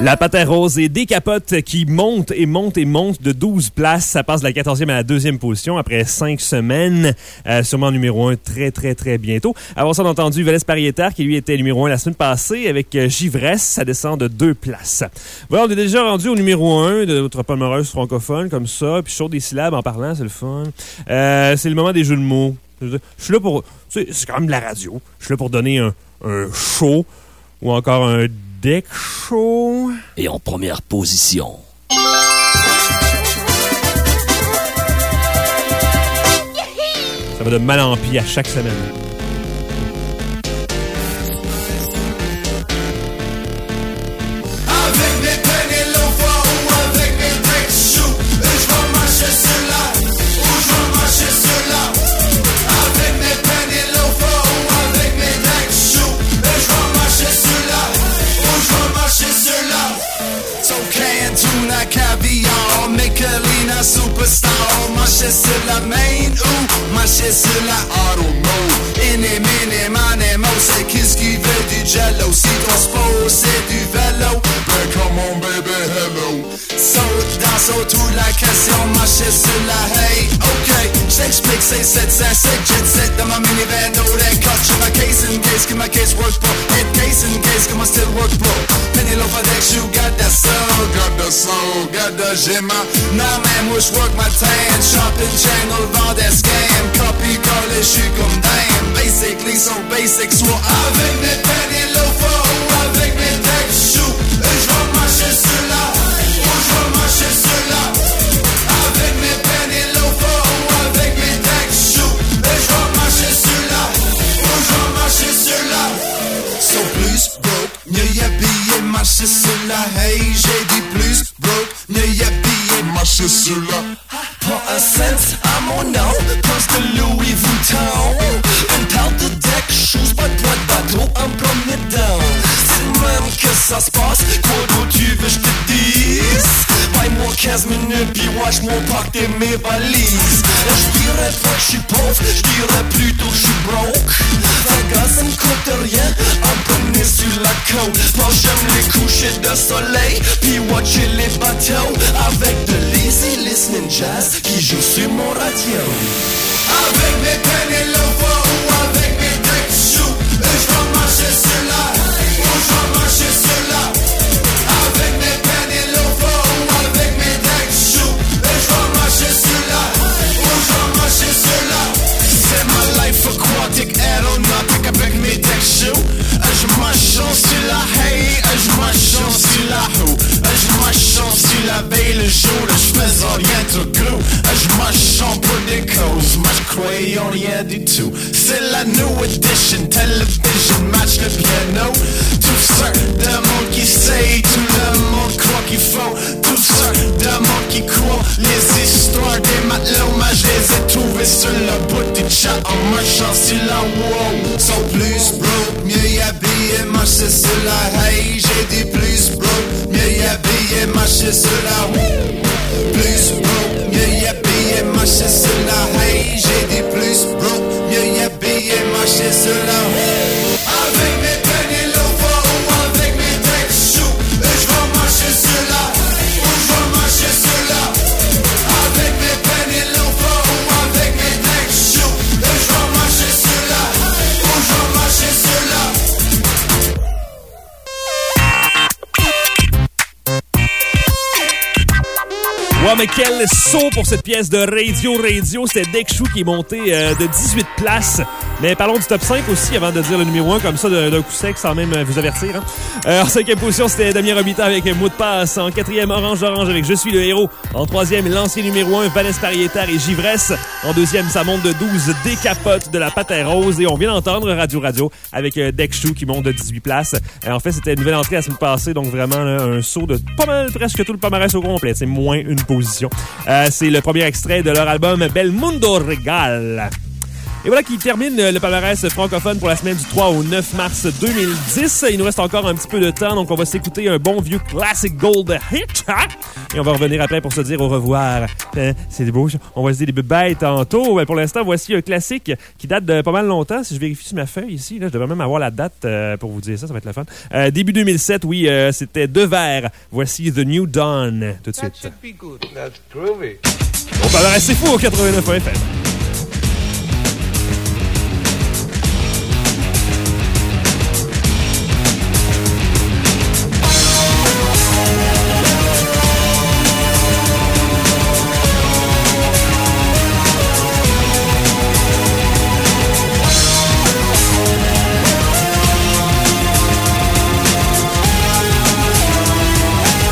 La Patère Rose et Décapote qui monte et monte et monte de douze places. Ça passe de la quatorzième à la deuxième position après cinq semaines. Euh, sûrement numéro un très, très, très bientôt. Avant ça, on a entendu Vélez Pariétaire qui, lui, était numéro un la semaine passée avec euh, Givresse. Ça descend de deux places. Voilà, on est déjà rendu au numéro un de notre palmarès francophone comme ça. Puis je saute des syllabes en parlant, c'est le fun. Euh, c'est le moment des jeux de mots. Je suis là pour... Tu sais, c'est quand même de la radio. Je suis là pour donner un, un show ou encore un deck show. Et en première position. Ça va de mal en pis à chaque semaine. Avec mes peines et l'envoi ou avec mes decks choux, je vais marcher sur là, ou je vais marcher sur là. Avec mes peines et l'envoi ou avec mes decks choux, je vais marcher sur là, ou je vais marcher sur là. So can tuna caviar, Michelina superstar, marcher sur la main ou marcher sur la I don't know. Inni, mini, mani, mo, c'est qu'est-ce qui veut du jello? Si ton sport c'est du vélo, ben come on baby, hello. Saute dans saute toute la question, marcher sur la hay. Ok, j't'explique, c'est sept cent six jet set dans ma minivan, no that cut to my case in case que ma case work pas. Head case in case que ma still work pas. Penny low for that shoe, got that soul, got that soul, got that gemma. Nah man, moi j'work ma tan, shopping channel, vend des scams, copy coller, j'suis comme damn. Basically so basic, soit avec mes penny low for ou avec mes decks shoes, j'vais marcher sur là, ou j'vais marcher sur là. Avec mes penny low for ou avec mes decks shoes, j'vais marcher sur là, ou j'vais marcher sur là. So plus broke, mieux y habillé, marcher sur la hey. J'ai dit plus broke, mieux y habillé, marcher sur la. Pas un cent à mon nom, plus de Louis Vuitton. Une paire de deck shoes, pas de poids de bateau, un premier down. C'est de même que ça se passe, quoi d'autre tu veux je te dise? Paye-moi quinze minutes, puis watch mon parc de mes valises. J'dirais pas que j'suis pauvre, j'dirais plutôt que j'suis broke. Un gars ça me coûte rien, un bonnet sur la côte. Moi j'aime les couchers de soleil, puis watcher les bateaux. Avec de lazy listening jazz qui joue sur mon radio. Avec mes peines et l'envoi ou avec mes decks choux, j'vais marcher sur là, ou j'vais marcher sur là. Avec mes peines et l'envoi ou avec mes decks choux, j'vais marcher sur là, ou j'vais marcher sur là. C'est ma life aquatic, aeronautique avec mes decks choux. J'marche sur la hay, j'marche sur la houe, j'marche sur la baie le jour, j'fais rien tout gros. J'marche en pour des causes, moi j'crois en rien du tout. C'est la new edition, television, match le piano. Tout ça de monde qui sait, tout le monde croit qu'il faut. Tout ça de monde qui croit les histoires des matelots. Moi je les ai trouvés sur le bout du chat en marchant sur la wow. So plus broke, mieux y habillé, marcher sur la hay. J'ai dit plus broke, mieux y habillé, marcher sur la woo. Plus broke, mieux y habillé, marcher sur la hay. J'ai dit plus broke, mieux y habillé, marcher sur la woo. Avec mes peines et l'envoi ou avec mes decks choux, j'vais marcher sur là, ou j'vais marcher sur là. Avec mes peines et l'envoi ou avec mes decks choux, j'vais marcher sur là, ou j'vais marcher sur là. Ouais, mais quel saut pour cette pièce de Radio Radio. C'était Deck Chou qui est monté euh, de dix-huit places. Mais parlons du top cinq aussi avant de dire le numéro un comme ça d'un coup sec sans même vous avertir. Hein. Euh, en cinquième position, c'était Damien Robitaille avec Mot de passe. En quatrième, Orange d'Orange avec Je suis le héros. En troisième, l'ancien numéro un, Vélez Pariétaire et Givresse. En deuxième, ça monte de douze, Décapote de la Patère Rose. Et on vient d'entendre Radio Radio avec euh, Deck Chou qui monte de dix-huit places. Et en fait, c'était une nouvelle entrée la semaine passée. Donc vraiment là, un saut de pas mal, presque tout le palmarès au complet. C'est moins une position. Euh, c'est le premier extrait de leur album Belmundo Regal. Et voilà qui termine le palmarès francophone pour la semaine du trois au neuf mars deux mille dix. Il nous reste encore un petit peu de temps, donc on va s'écouter un bon vieux classic gold hit. Et on va revenir après pour se dire au revoir. Euh, c'est beau, on va se dire des bye tantôt. Mais pour l'instant, voici un classique qui date de pas mal longtemps. Si je vérifie sur ma feuille ici, là, je devrais même avoir la date euh, pour vous dire ça, ça va être le fun. Euh, début deux mille sept, oui, euh, c'était deux vers. Voici The New Dawn, tout de suite. That should be good. That's groovy. Bon, palmarès, c'est fou au quatre-vingt-neuf F M.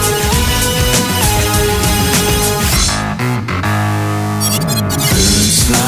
Burns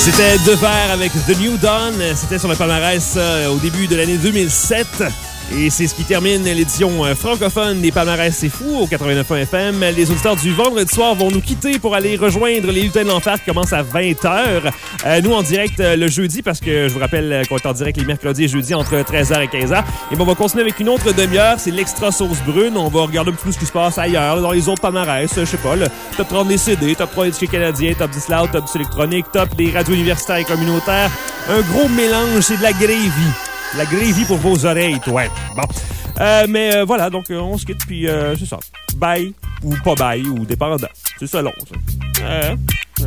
C'était De Verre avec The New Dawn. C'était sur le palmarès euh, au début de l'année deux mille sept. Et c'est ce qui termine l'édition euh, francophone des palmarès C'est Fou au quatre-vingt-neuf point un F M. Les auditeurs du vendredi soir vont nous quitter pour aller rejoindre les Lutins de l'Enfer qui commencent à vingt heures. Euh, nous, en direct euh, le jeudi, parce que je vous rappelle qu'on est en direct les mercredis et jeudis entre treize heures et quinze heures. Et bon, on va continuer avec une autre demi-heure. C'est l'extra sauce brune. On va regarder un peu tout ce qui se passe ailleurs, là, dans les autres palmarès. Je sais pas, le top trente des C D, top trois des disques canadiens, top dix loud, top dix électronique, top des radios universitaires et communautaires. Un gros mélange, c'est de la gravy. La gravy pour vos oreilles, toi. Bon. Euh, mais euh, voilà, donc euh, on se quitte, puis euh, c'est ça. Bye, ou pas bye, ou dépendant. C'est ça long, ça. Euh, euh.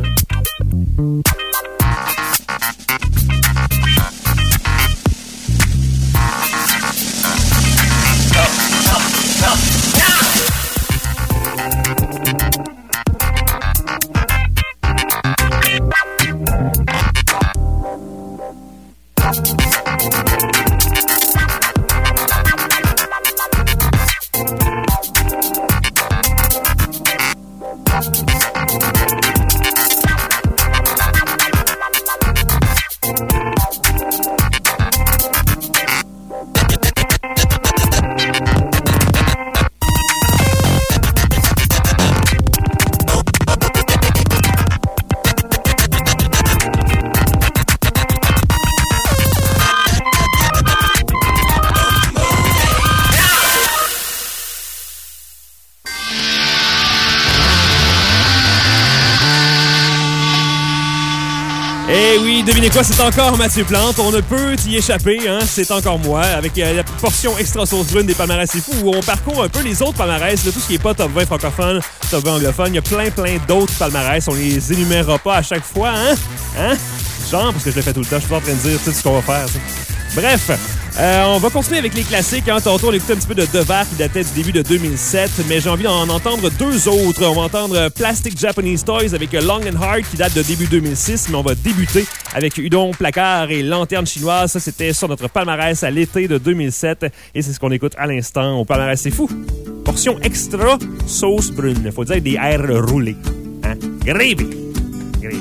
Eh oui, devinez quoi, c'est encore Mathieu Plante. On ne peut y échapper, hein, c'est encore moi, avec euh, la portion extra sauce brune des palmarès C'est Fou, où on parcourt un peu les autres palmarès, là, tout ce qui n'est pas top vingt francophone, top vingt anglophone. Il y a plein, plein d'autres palmarès. On les énumérera pas à chaque fois, hein? Hein? Genre, parce que je le fais tout le temps, je suis pas en train de dire tout ce qu'on va faire. Ça. Bref, euh, on va continuer avec les classiques. Hein. Tantôt, on écoutait un petit peu de De Verre qui datait du début de deux mille sept, mais j'ai envie d'en entendre deux autres. On va entendre Plastic Japanese Toys avec Long and Hard qui date de début deux mille six, mais on va débuter avec Udon Placard et Lanterne Chinoise. Ça, c'était sur notre palmarès à l'été de deux mille sept, et c'est ce qu'on écoute à l'instant au palmarès C'est Fou. Portion extra sauce brune. Faut dire des airs roulés. Hein? Gravy. Gravy.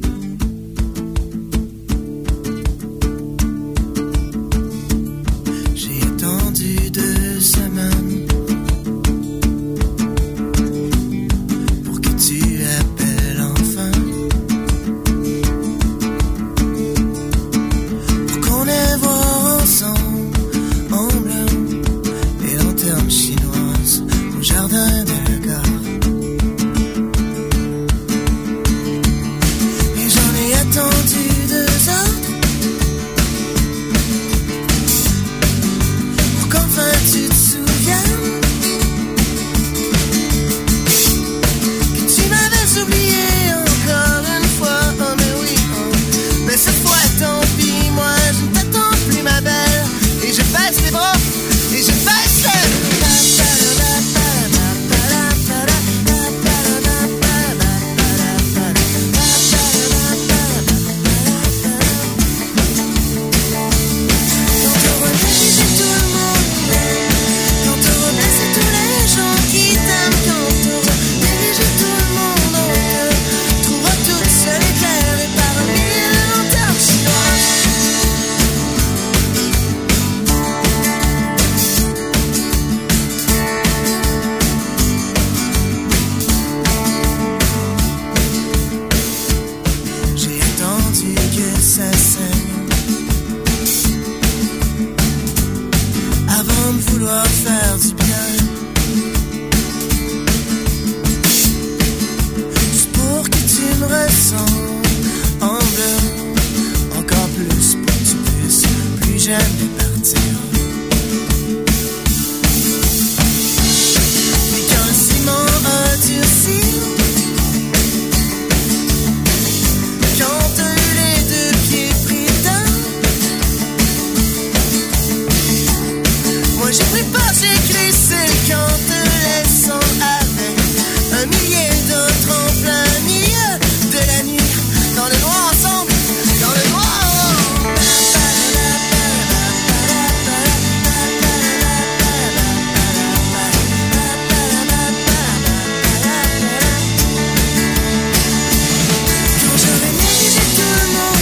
Deux semaines pour que tu appelles enfin, pour qu'on aille voir ensemble les lanternes chinoises au jardin de la gare. Et j'en ai attendu deux autres qu'enfin tu te souviens que tu m'avais oublié encore une fois. Oh mais oui, oh. Mais cette fois tant pis, moi je ne t'attends plus ma belle. Et je baisse les bras, et je baisse les... Tout le monde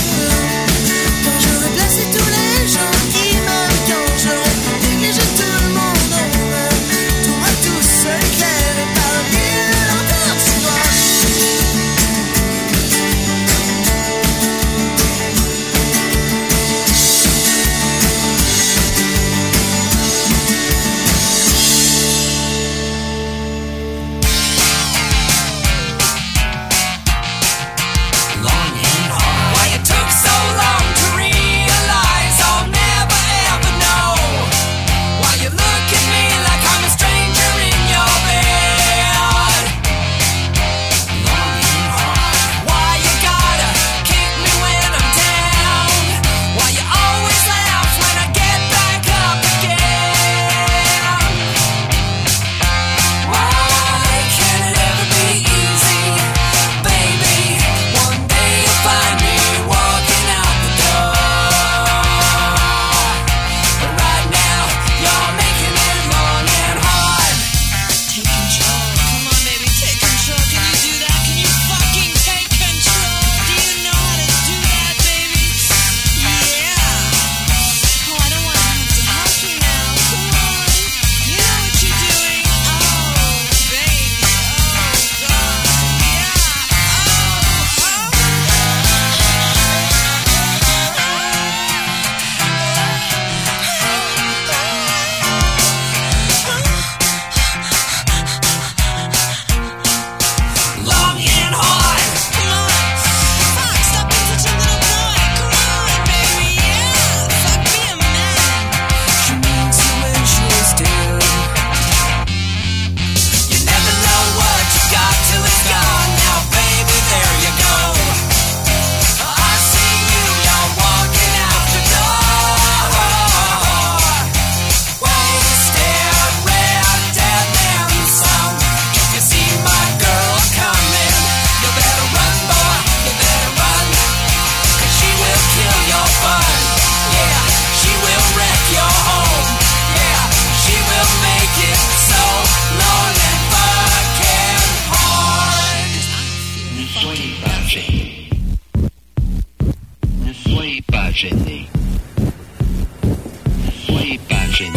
soyez pas gênés.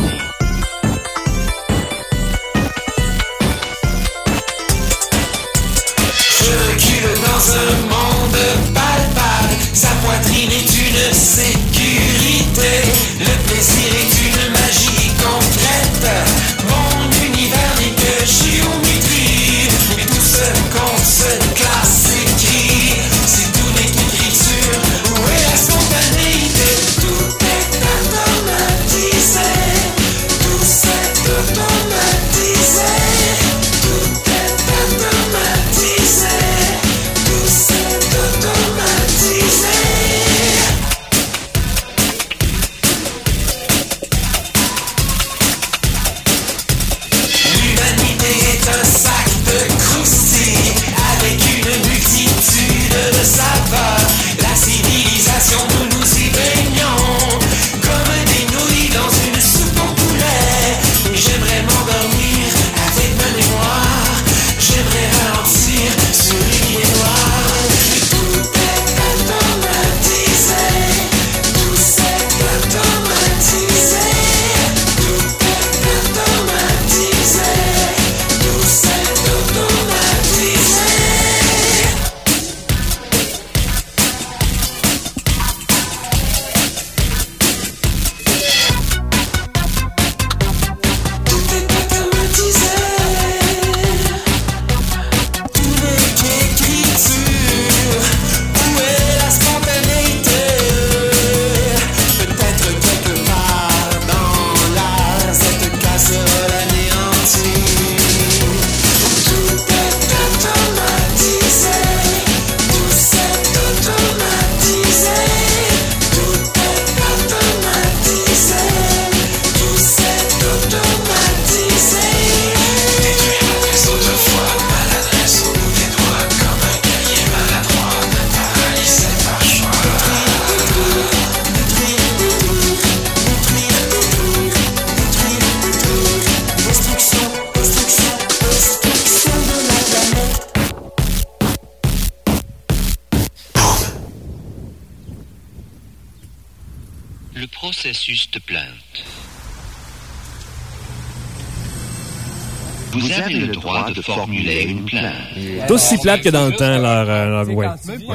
Je recule dans un monde palpable. Sa poitrine est une sécurité. Le plaisir est une magie complète. Mon univers n'est que géométrie. Et tout ce compte, se classe, s'écrit. Si tout n'est qu'écriture, où est la spontanéité? Tout est automatisé. Tout s'est automatisé. Tout est automatisé. Tout s'est automatisé. L'humanité est un sac de croustilles avec une multitude de saveurs. La civilisation, nous nous y baignons comme des nouilles dans une soupe au poulet. J'aimerais m'endormir avec ma mémoire. J'aimerais ralentir sur les pieds noirs. Tout est automatisé. Tout s'est automatisé. Tout est automatisé. Tout s'est automatisé. Tout est automatisé. Tout n'est qu'écriture. Où est la spontanéité? Peut-être quelque part dans l'art, cette casserole anéantie. Tout est automatisé. Tout s'est automatisé. Tout est automatisé. Tout s'est automatisé. Détruire la presse autrefois, maladresse au bout des doigts, comme un guerrier maladroit, paralysé par choix. Destruction, destruction, destruction de la planète. Le processus de plainte. Vous avez le droit de formuler une plainte. C'est aussi plate que dans le temps, leur... euh, leur- ouais.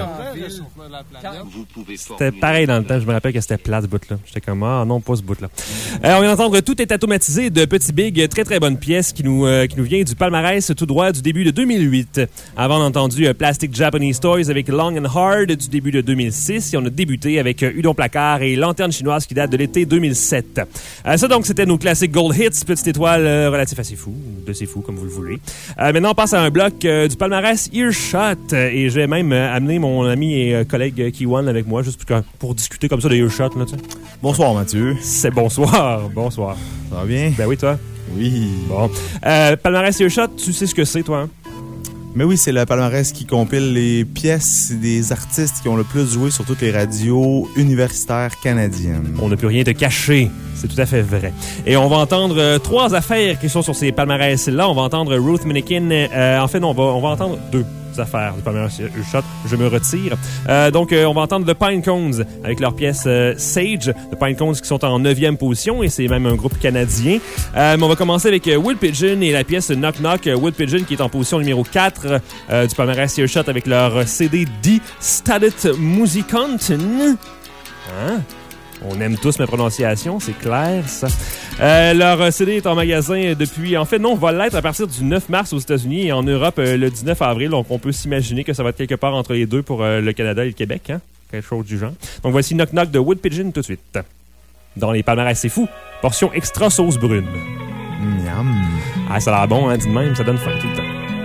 Vous pouvez C'était pareil dans le temps. Je me rappelle que c'était plate, ce bout-là. J'étais comme, ah non, pas ce bout-là. Euh, on vient d'entendre Tout est automatisé de Petit Big. Très, très bonne pièce qui nous, euh, qui nous vient du palmarès tout droit du début de deux mille huit. Avant, on a entendu euh, Plastic Japanese Toys avec Long and Hard du début de deux mille six. Et on a débuté avec euh, Udon Placard et Lanterne chinoise qui date de l'été deux mille sept. Euh, ça, donc, c'était nos classiques Gold Hits, Petite étoile euh, relatif à C'est Fou, de C'est Fou, comme vous le voulez. Euh, maintenant, on passe à un bloc euh, du palmarès Earshot. Et je vais même euh, amener mon ami et euh, collègue euh, Kiwan avec moi, juste pour, pour discuter comme ça de Earshot. Là, tu sais. Bonsoir, Mathieu. C'est bonsoir. Bonsoir. Ça va bien? Ben oui, toi. Oui. Bon. Euh, palmarès Earshot, tu sais ce que c'est, toi? Hein? Mais oui, c'est le palmarès qui compile les pièces des artistes qui ont le plus joué sur toutes les radios universitaires canadiennes. On n'a plus rien te cacher. C'est tout à fait vrai. Et on va entendre euh, trois affaires qui sont sur ces palmarès-là. On va entendre Ruth Minikin. Euh, en fait, non, on va, on va entendre deux affaires du palmarès Earshot. Je me retire. Euh, donc, euh, on va entendre The Pine Cones avec leur pièce euh, Sage. The Pine Cones qui sont en neuvième position et c'est même un groupe canadien. Euh, mais on va commencer avec euh, Will Pigeon et la pièce Knock Knock. Euh, Will Pigeon qui est en position numéro quatre euh, du palmarès Earshot avec leur C D Die Stadet Musikanten. Hein? On aime tous ma prononciation, c'est clair, ça. Euh, leur C D est en magasin depuis... En fait, non, va l'être à partir du neuf mars aux États-Unis et en Europe euh, le dix-neuf avril. Donc, on peut s'imaginer que ça va être quelque part entre les deux pour euh, le Canada et le Québec, hein? Quelque chose du genre. Donc, voici Knock Knock de Wood Pigeon tout de suite. Dans les palmarès, c'est fou. Portion extra sauce brune. Miam. Ah, ça a l'air bon, hein, dit de même. Ça donne faim tout le temps.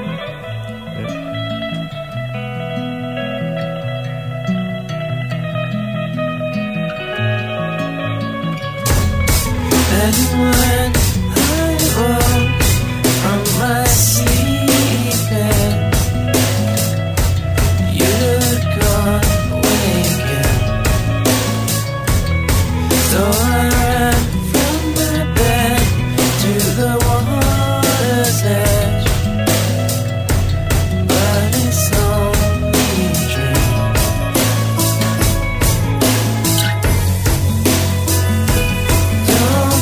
And when I woke from my sleeping, you'd gone away again. So I ran from my bed to the water's edge, but it's only a dream. Don't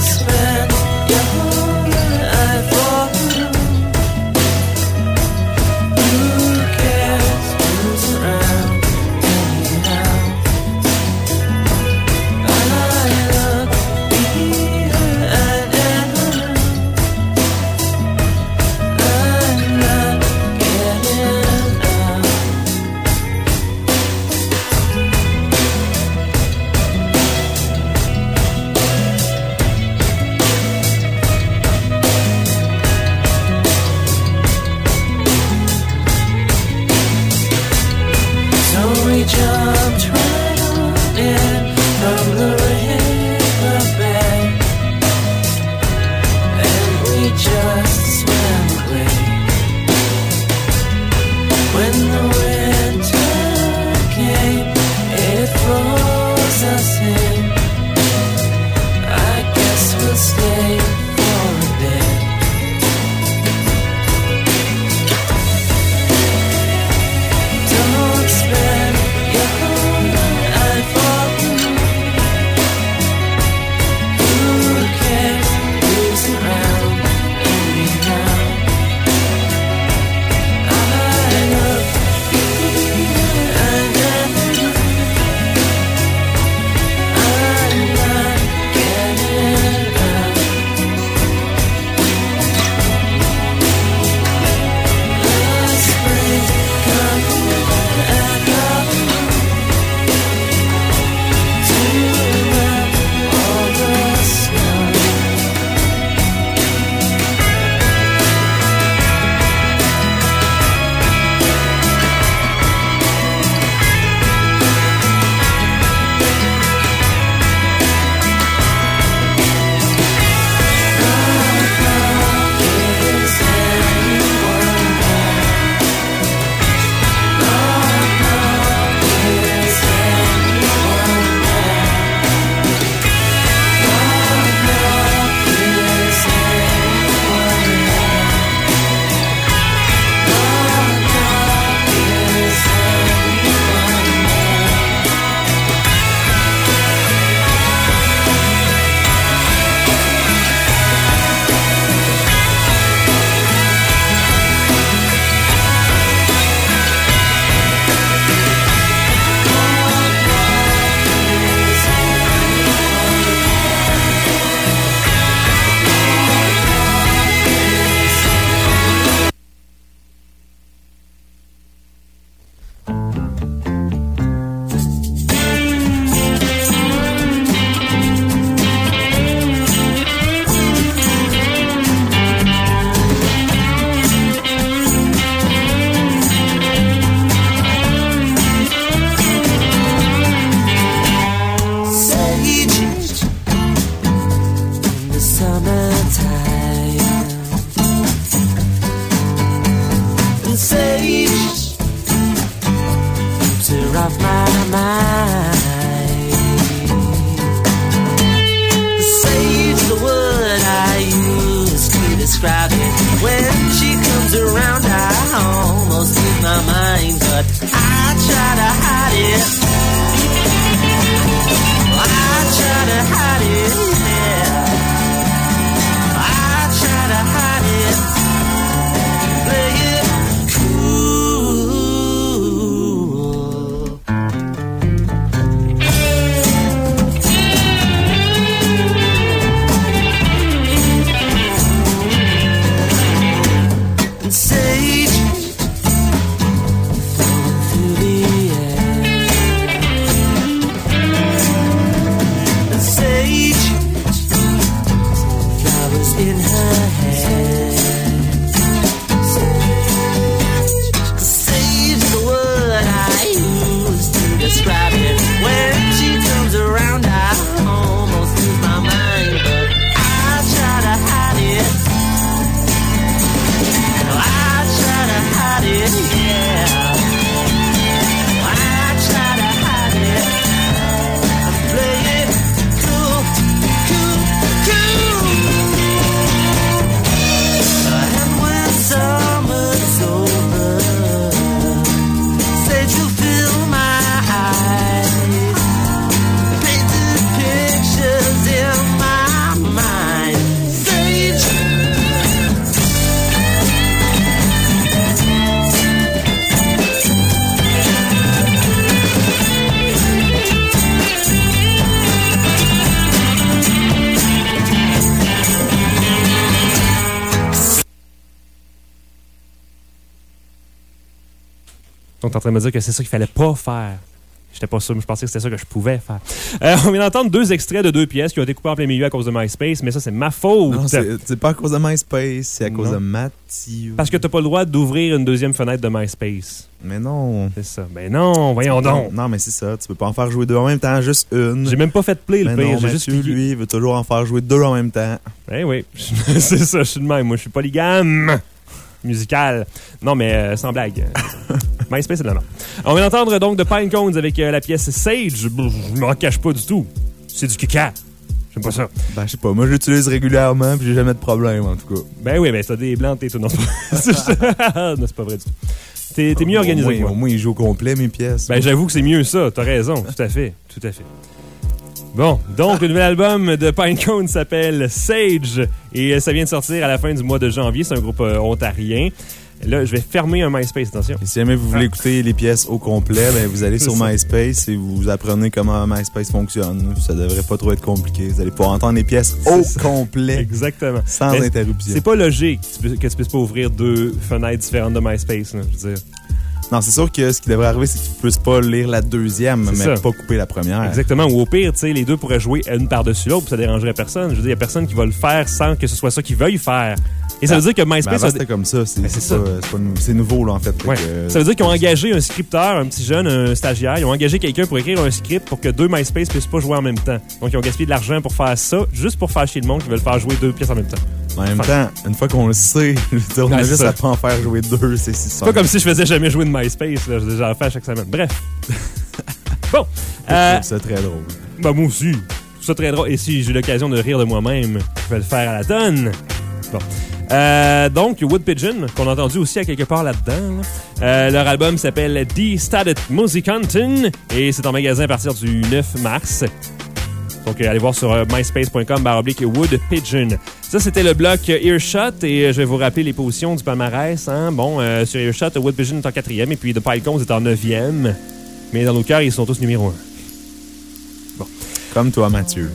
comes around, I almost lose my mind, but I try to hide it. I try to hide it, yeah. I try to hide it. Play it cool. And sage falling through the air. And sage flowers in her hair. Sage is the word I use to describe it. When she comes around, I almost lose my mind, but I try to hide it. No, I try to hide it, yeah. I try to hide it. And play it cool, cool, cool. And when summer's over, sage will fill my eyes, painted pictures in my mind. Sage. Donc, t'es en train de me dire que c'est ça qu'il fallait pas faire. J'étais pas sûr, mais je pensais que c'était ça que je pouvais faire. Euh, on vient d'entendre deux extraits de deux pièces qui ont été coupées en plein milieu à cause de MySpace, mais ça, c'est ma faute. Non, c'est c'est pas à cause de MySpace, c'est à cause Non. de Mathieu. Parce que t'as pas le droit d'ouvrir une deuxième fenêtre de MySpace. Mais non. C'est ça. Ben non, voyons donc. Non, mais c'est ça. Tu peux pas en faire jouer deux en même temps, juste une. J'ai même pas fait play, le Mais pire. non, J'ai juste Mathieu, cliqué. lui, il veut toujours en faire jouer deux en même temps. Ben oui, c'est ça, je suis de même. Moi, je suis polygame musical. Non, mais euh, sans blague. MySpace, c'est de la merde. On vient d'entendre donc de Pine Cones avec euh, la pièce Sage. Je m'en cache pas du tout. C'est du caca. J'aime pas ça. Ben, je sais pas. Moi, je l'utilise régulièrement puis j'ai jamais de problème, en tout cas. Ben oui, ben t'as des blancs, t'es tout. Non, c'est pas... non, c'est pas vrai du tout. T'es, t'es mieux organisé Au que moins, moi. au moins, il joue au complet, mes pièces. Ben j'avoue que c'est mieux ça. T'as raison. Tout à fait. Tout à fait. Bon, donc le nouvel album de Pinecone s'appelle Sage et ça vient de sortir à la fin du mois de janvier. C'est un groupe euh, ontarien. Là, je vais fermer un MySpace, attention. Et si jamais vous voulez écouter les pièces au complet, ben vous allez sur C'est ça. MySpace et vous apprenez comment MySpace fonctionne. Ça devrait pas trop être compliqué. Vous allez pouvoir entendre les pièces C'est au ça. complet. Exactement. Sans Mais interruption. C'est pas logique que tu, puisses- que tu puisses pas ouvrir deux fenêtres différentes de MySpace, là, je veux dire. Non, c'est sûr que ce qui devrait arriver, c'est que tu puisses pas lire la deuxième, C'est mais ça. pas couper la première. Exactement. Ou au pire, tu sais, les deux pourraient jouer une par-dessus l'autre, puis ça dérangerait personne. Je veux dire, il y a personne qui va le faire sans que ce soit ça qu'ils veuillent faire. Et ça veut dire que Ben MySpace... avant, a- c'était comme ça. C'est Ben, c'est c'est ça. pas, c'est pas nou- c'est nouveau, là, en fait. Fait Ouais. que- Ça veut dire qu'ils ont engagé un scripteur, un petit jeune, un stagiaire. Ils ont engagé quelqu'un pour écrire un script pour que deux MySpace puissent pas jouer en même temps. Donc, ils ont gaspillé de l'argent pour faire ça, juste pour faire chier le monde qui veulent faire jouer deux pièces en même temps. En même Enfin. temps, une fois qu'on le sait, je veux dire, on Ben, a c'est juste ça. à pas en faire jouer deux, c'est si C'est pas comme si je faisais jamais jouer de MySpace, là. J'en fais à chaque semaine. Bref. Bon. Euh, C'est très drôle. bah, moi aussi. Je trouve ça très drôle. Et si j'ai l'occasion de rire de moi-même, je vais le faire à la tonne. Bon. Euh, donc, Wood Pigeon, qu'on a entendu aussi à quelque part là-dedans. là. Euh, leur album s'appelle Die Stadt Musikanten et c'est en magasin à partir du neuf mars. Donc, euh, allez voir sur euh, myspace.com baroblique Wood Pigeon. Ça, c'était le bloc euh, Earshot et euh, je vais vous rappeler les positions du palmarès. Hein? Bon, euh, sur Earshot, Wood Pigeon est en quatrième et puis The Pycons est en neuvième. Mais dans nos cœurs, ils sont tous numéro un. Comme toi, Mathieu.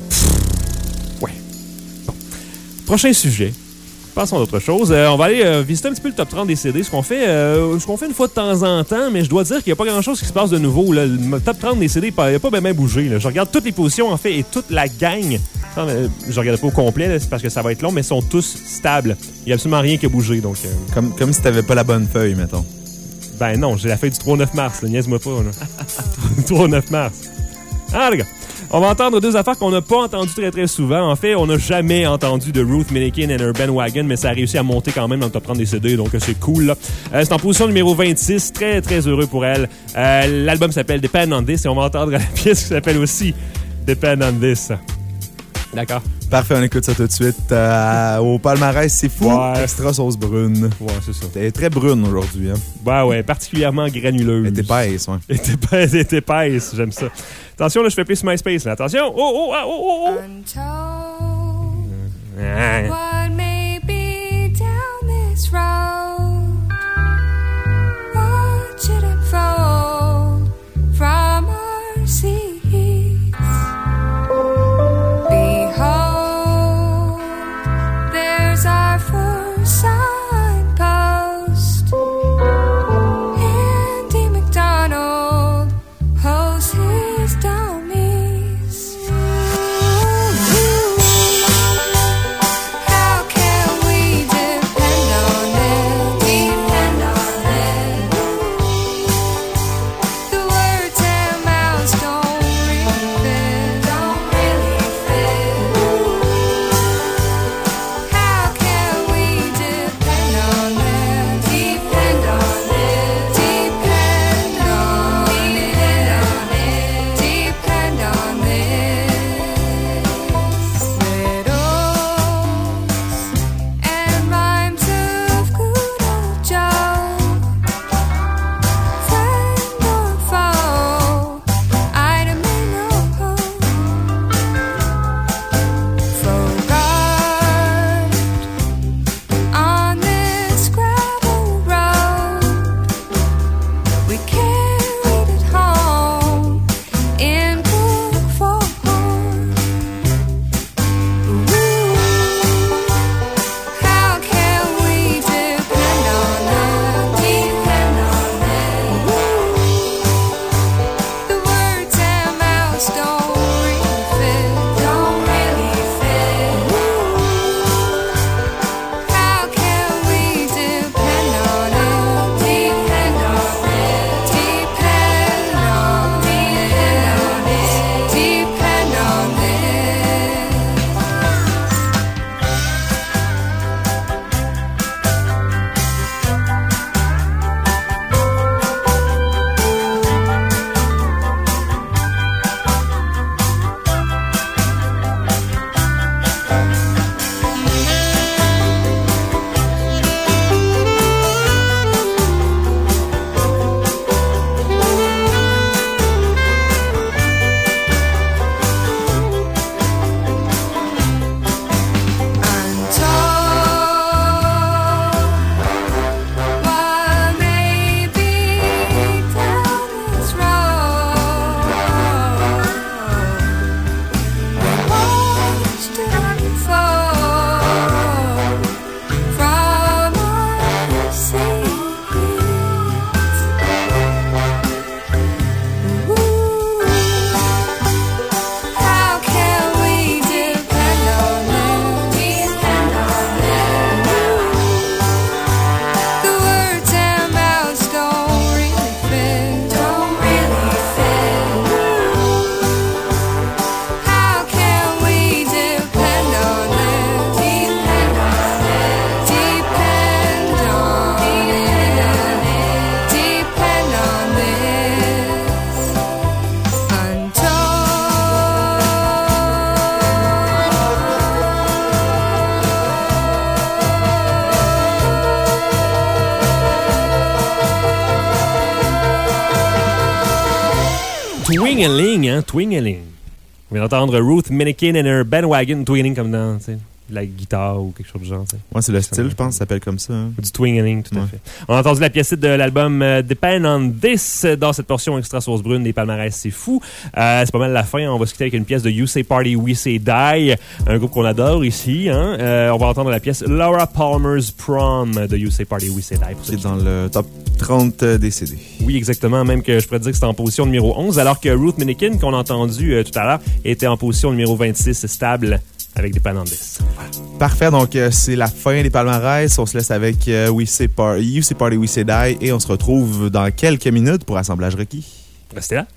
Prochain sujet. Passons à autre chose. Euh, on va aller euh, visiter un petit peu le top trente des C D, ce qu'on fait, euh, ce qu'on fait une fois de temps en temps, mais je dois dire qu'il n'y a pas grand-chose qui se passe de nouveau. Là. Le top trente des C D, il n'a pas bien bougé. Là. Je regarde toutes les positions, en fait, et toute la gang. Non, mais, euh, je regarde pas au complet, là, c'est parce que ça va être long, mais ils sont tous stables. Il n'y a absolument rien qui a bougé. Donc, euh, Comme, comme si t'avais pas la bonne feuille, mettons. ben non, j'ai la feuille du trois neuf mars. Là, niaise-moi pas. Là. trois neuf mars. Ah, les gars. On va entendre deux affaires qu'on n'a pas entendues très très souvent. En fait, on n'a jamais entendu de Ruth Milliken and her Bandwagon, mais ça a réussi à monter quand même dans le top trente des C D, donc c'est cool. Là. Euh, c'est en position numéro vingt-six, très très heureux pour elle. Euh, l'album s'appelle Depend on This et on va entendre la pièce qui s'appelle aussi Depend on This. D'accord. Parfait, on écoute ça tout de suite. Euh, au palmarès, c'est fou. Ouais. Extra sauce brune. Ouais, c'est ça. Elle est très brune aujourd'hui. Hein. Ouais, ouais, particulièrement granuleuse. Elle est épaisse, ouais. Elle est épaisse, elle est épaisse, j'aime ça. Attention, là, je fais plus MySpace, là. Attention! Oh, oh, oh, oh, oh! Ah. What may be down this road? Watch it unfold from our seats. Behold, there's our first signpost. Andy McDonald holds his dummies. How can we depend on it? Depend on it. The words and mouths don't really fit. Don't really fit. How can we depend on it? Depend on it. Depend on it. Depend on this. Riddles and rhymes of good old Joe. Friend or foe, item in a hole. Forgot on this gravel road. We carried it home in book form. Ooh, how can we depend on it? Depend on it. The words and mouths don't really fit. Don't really fit. How can we depend on it? Depend on it. Depend on it. Depend on What may be down this road? Watched it unfold from our seats. Ooh, how can we depend on it? Depend on it. The words and mouths don't really fit. Don't really fit. How can we depend on it? Depend on it. Depend on it. Depend on this. Twingeling, hein? Twingeling. On vient d'entendre Ruth Minikin and her bandwagon twingeling comme dans, tu sais, de la guitare ou quelque chose du genre, tu sais. Ouais, c'est le style, je pense, ça s'appelle comme ça. Hein. Du twingeling, tout à Ouais. fait. On a entendu la pièce de l'album euh, Depend on This euh, dans cette portion extra sauce brune des palmarès, c'est fou. Euh, c'est pas mal la fin. On va se quitter avec une pièce de You Say Party, We Say Die, un groupe qu'on adore ici. Hein. Euh, on va entendre la pièce Laura Palmer's Prom de You Say Party, We Say Die. Pour ceux C'est qui- dans le top trente des C D. Oui, exactement. Même que je pourrais dire que c'était en position numéro onze, alors que Ruth Minikin, qu'on a entendu euh, tout à l'heure, était en position numéro vingt-six, stable, avec Depend on This. Parfait, donc euh, c'est la fin des palmarès. On se laisse avec euh, We Say Par- You Say Party, We Say Die et on se retrouve dans quelques minutes pour Assemblage requis. Restez là.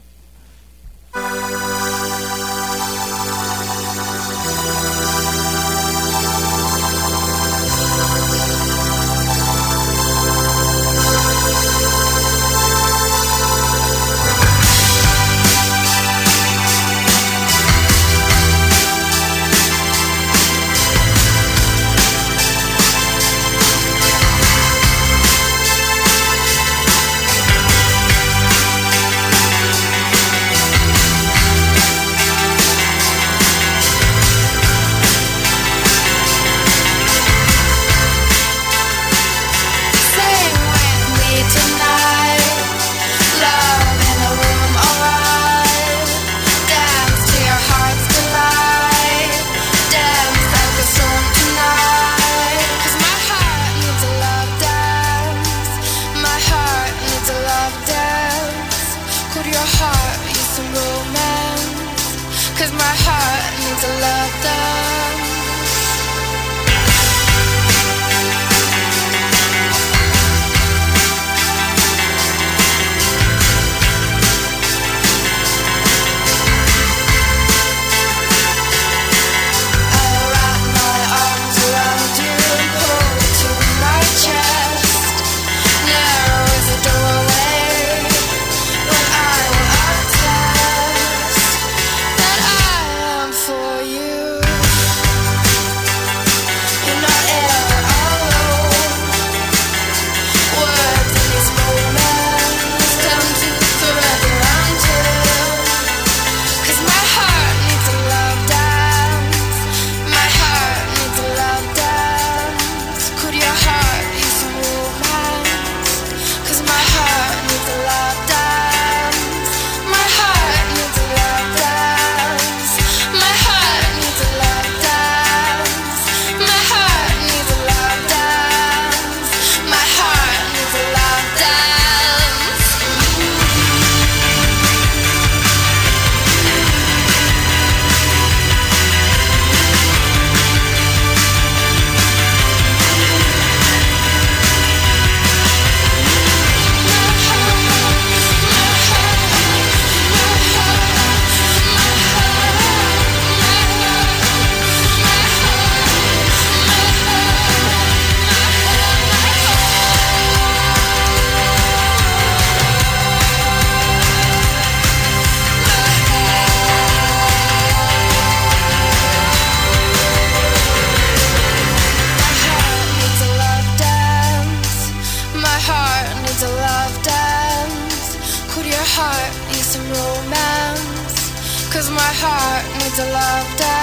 to love,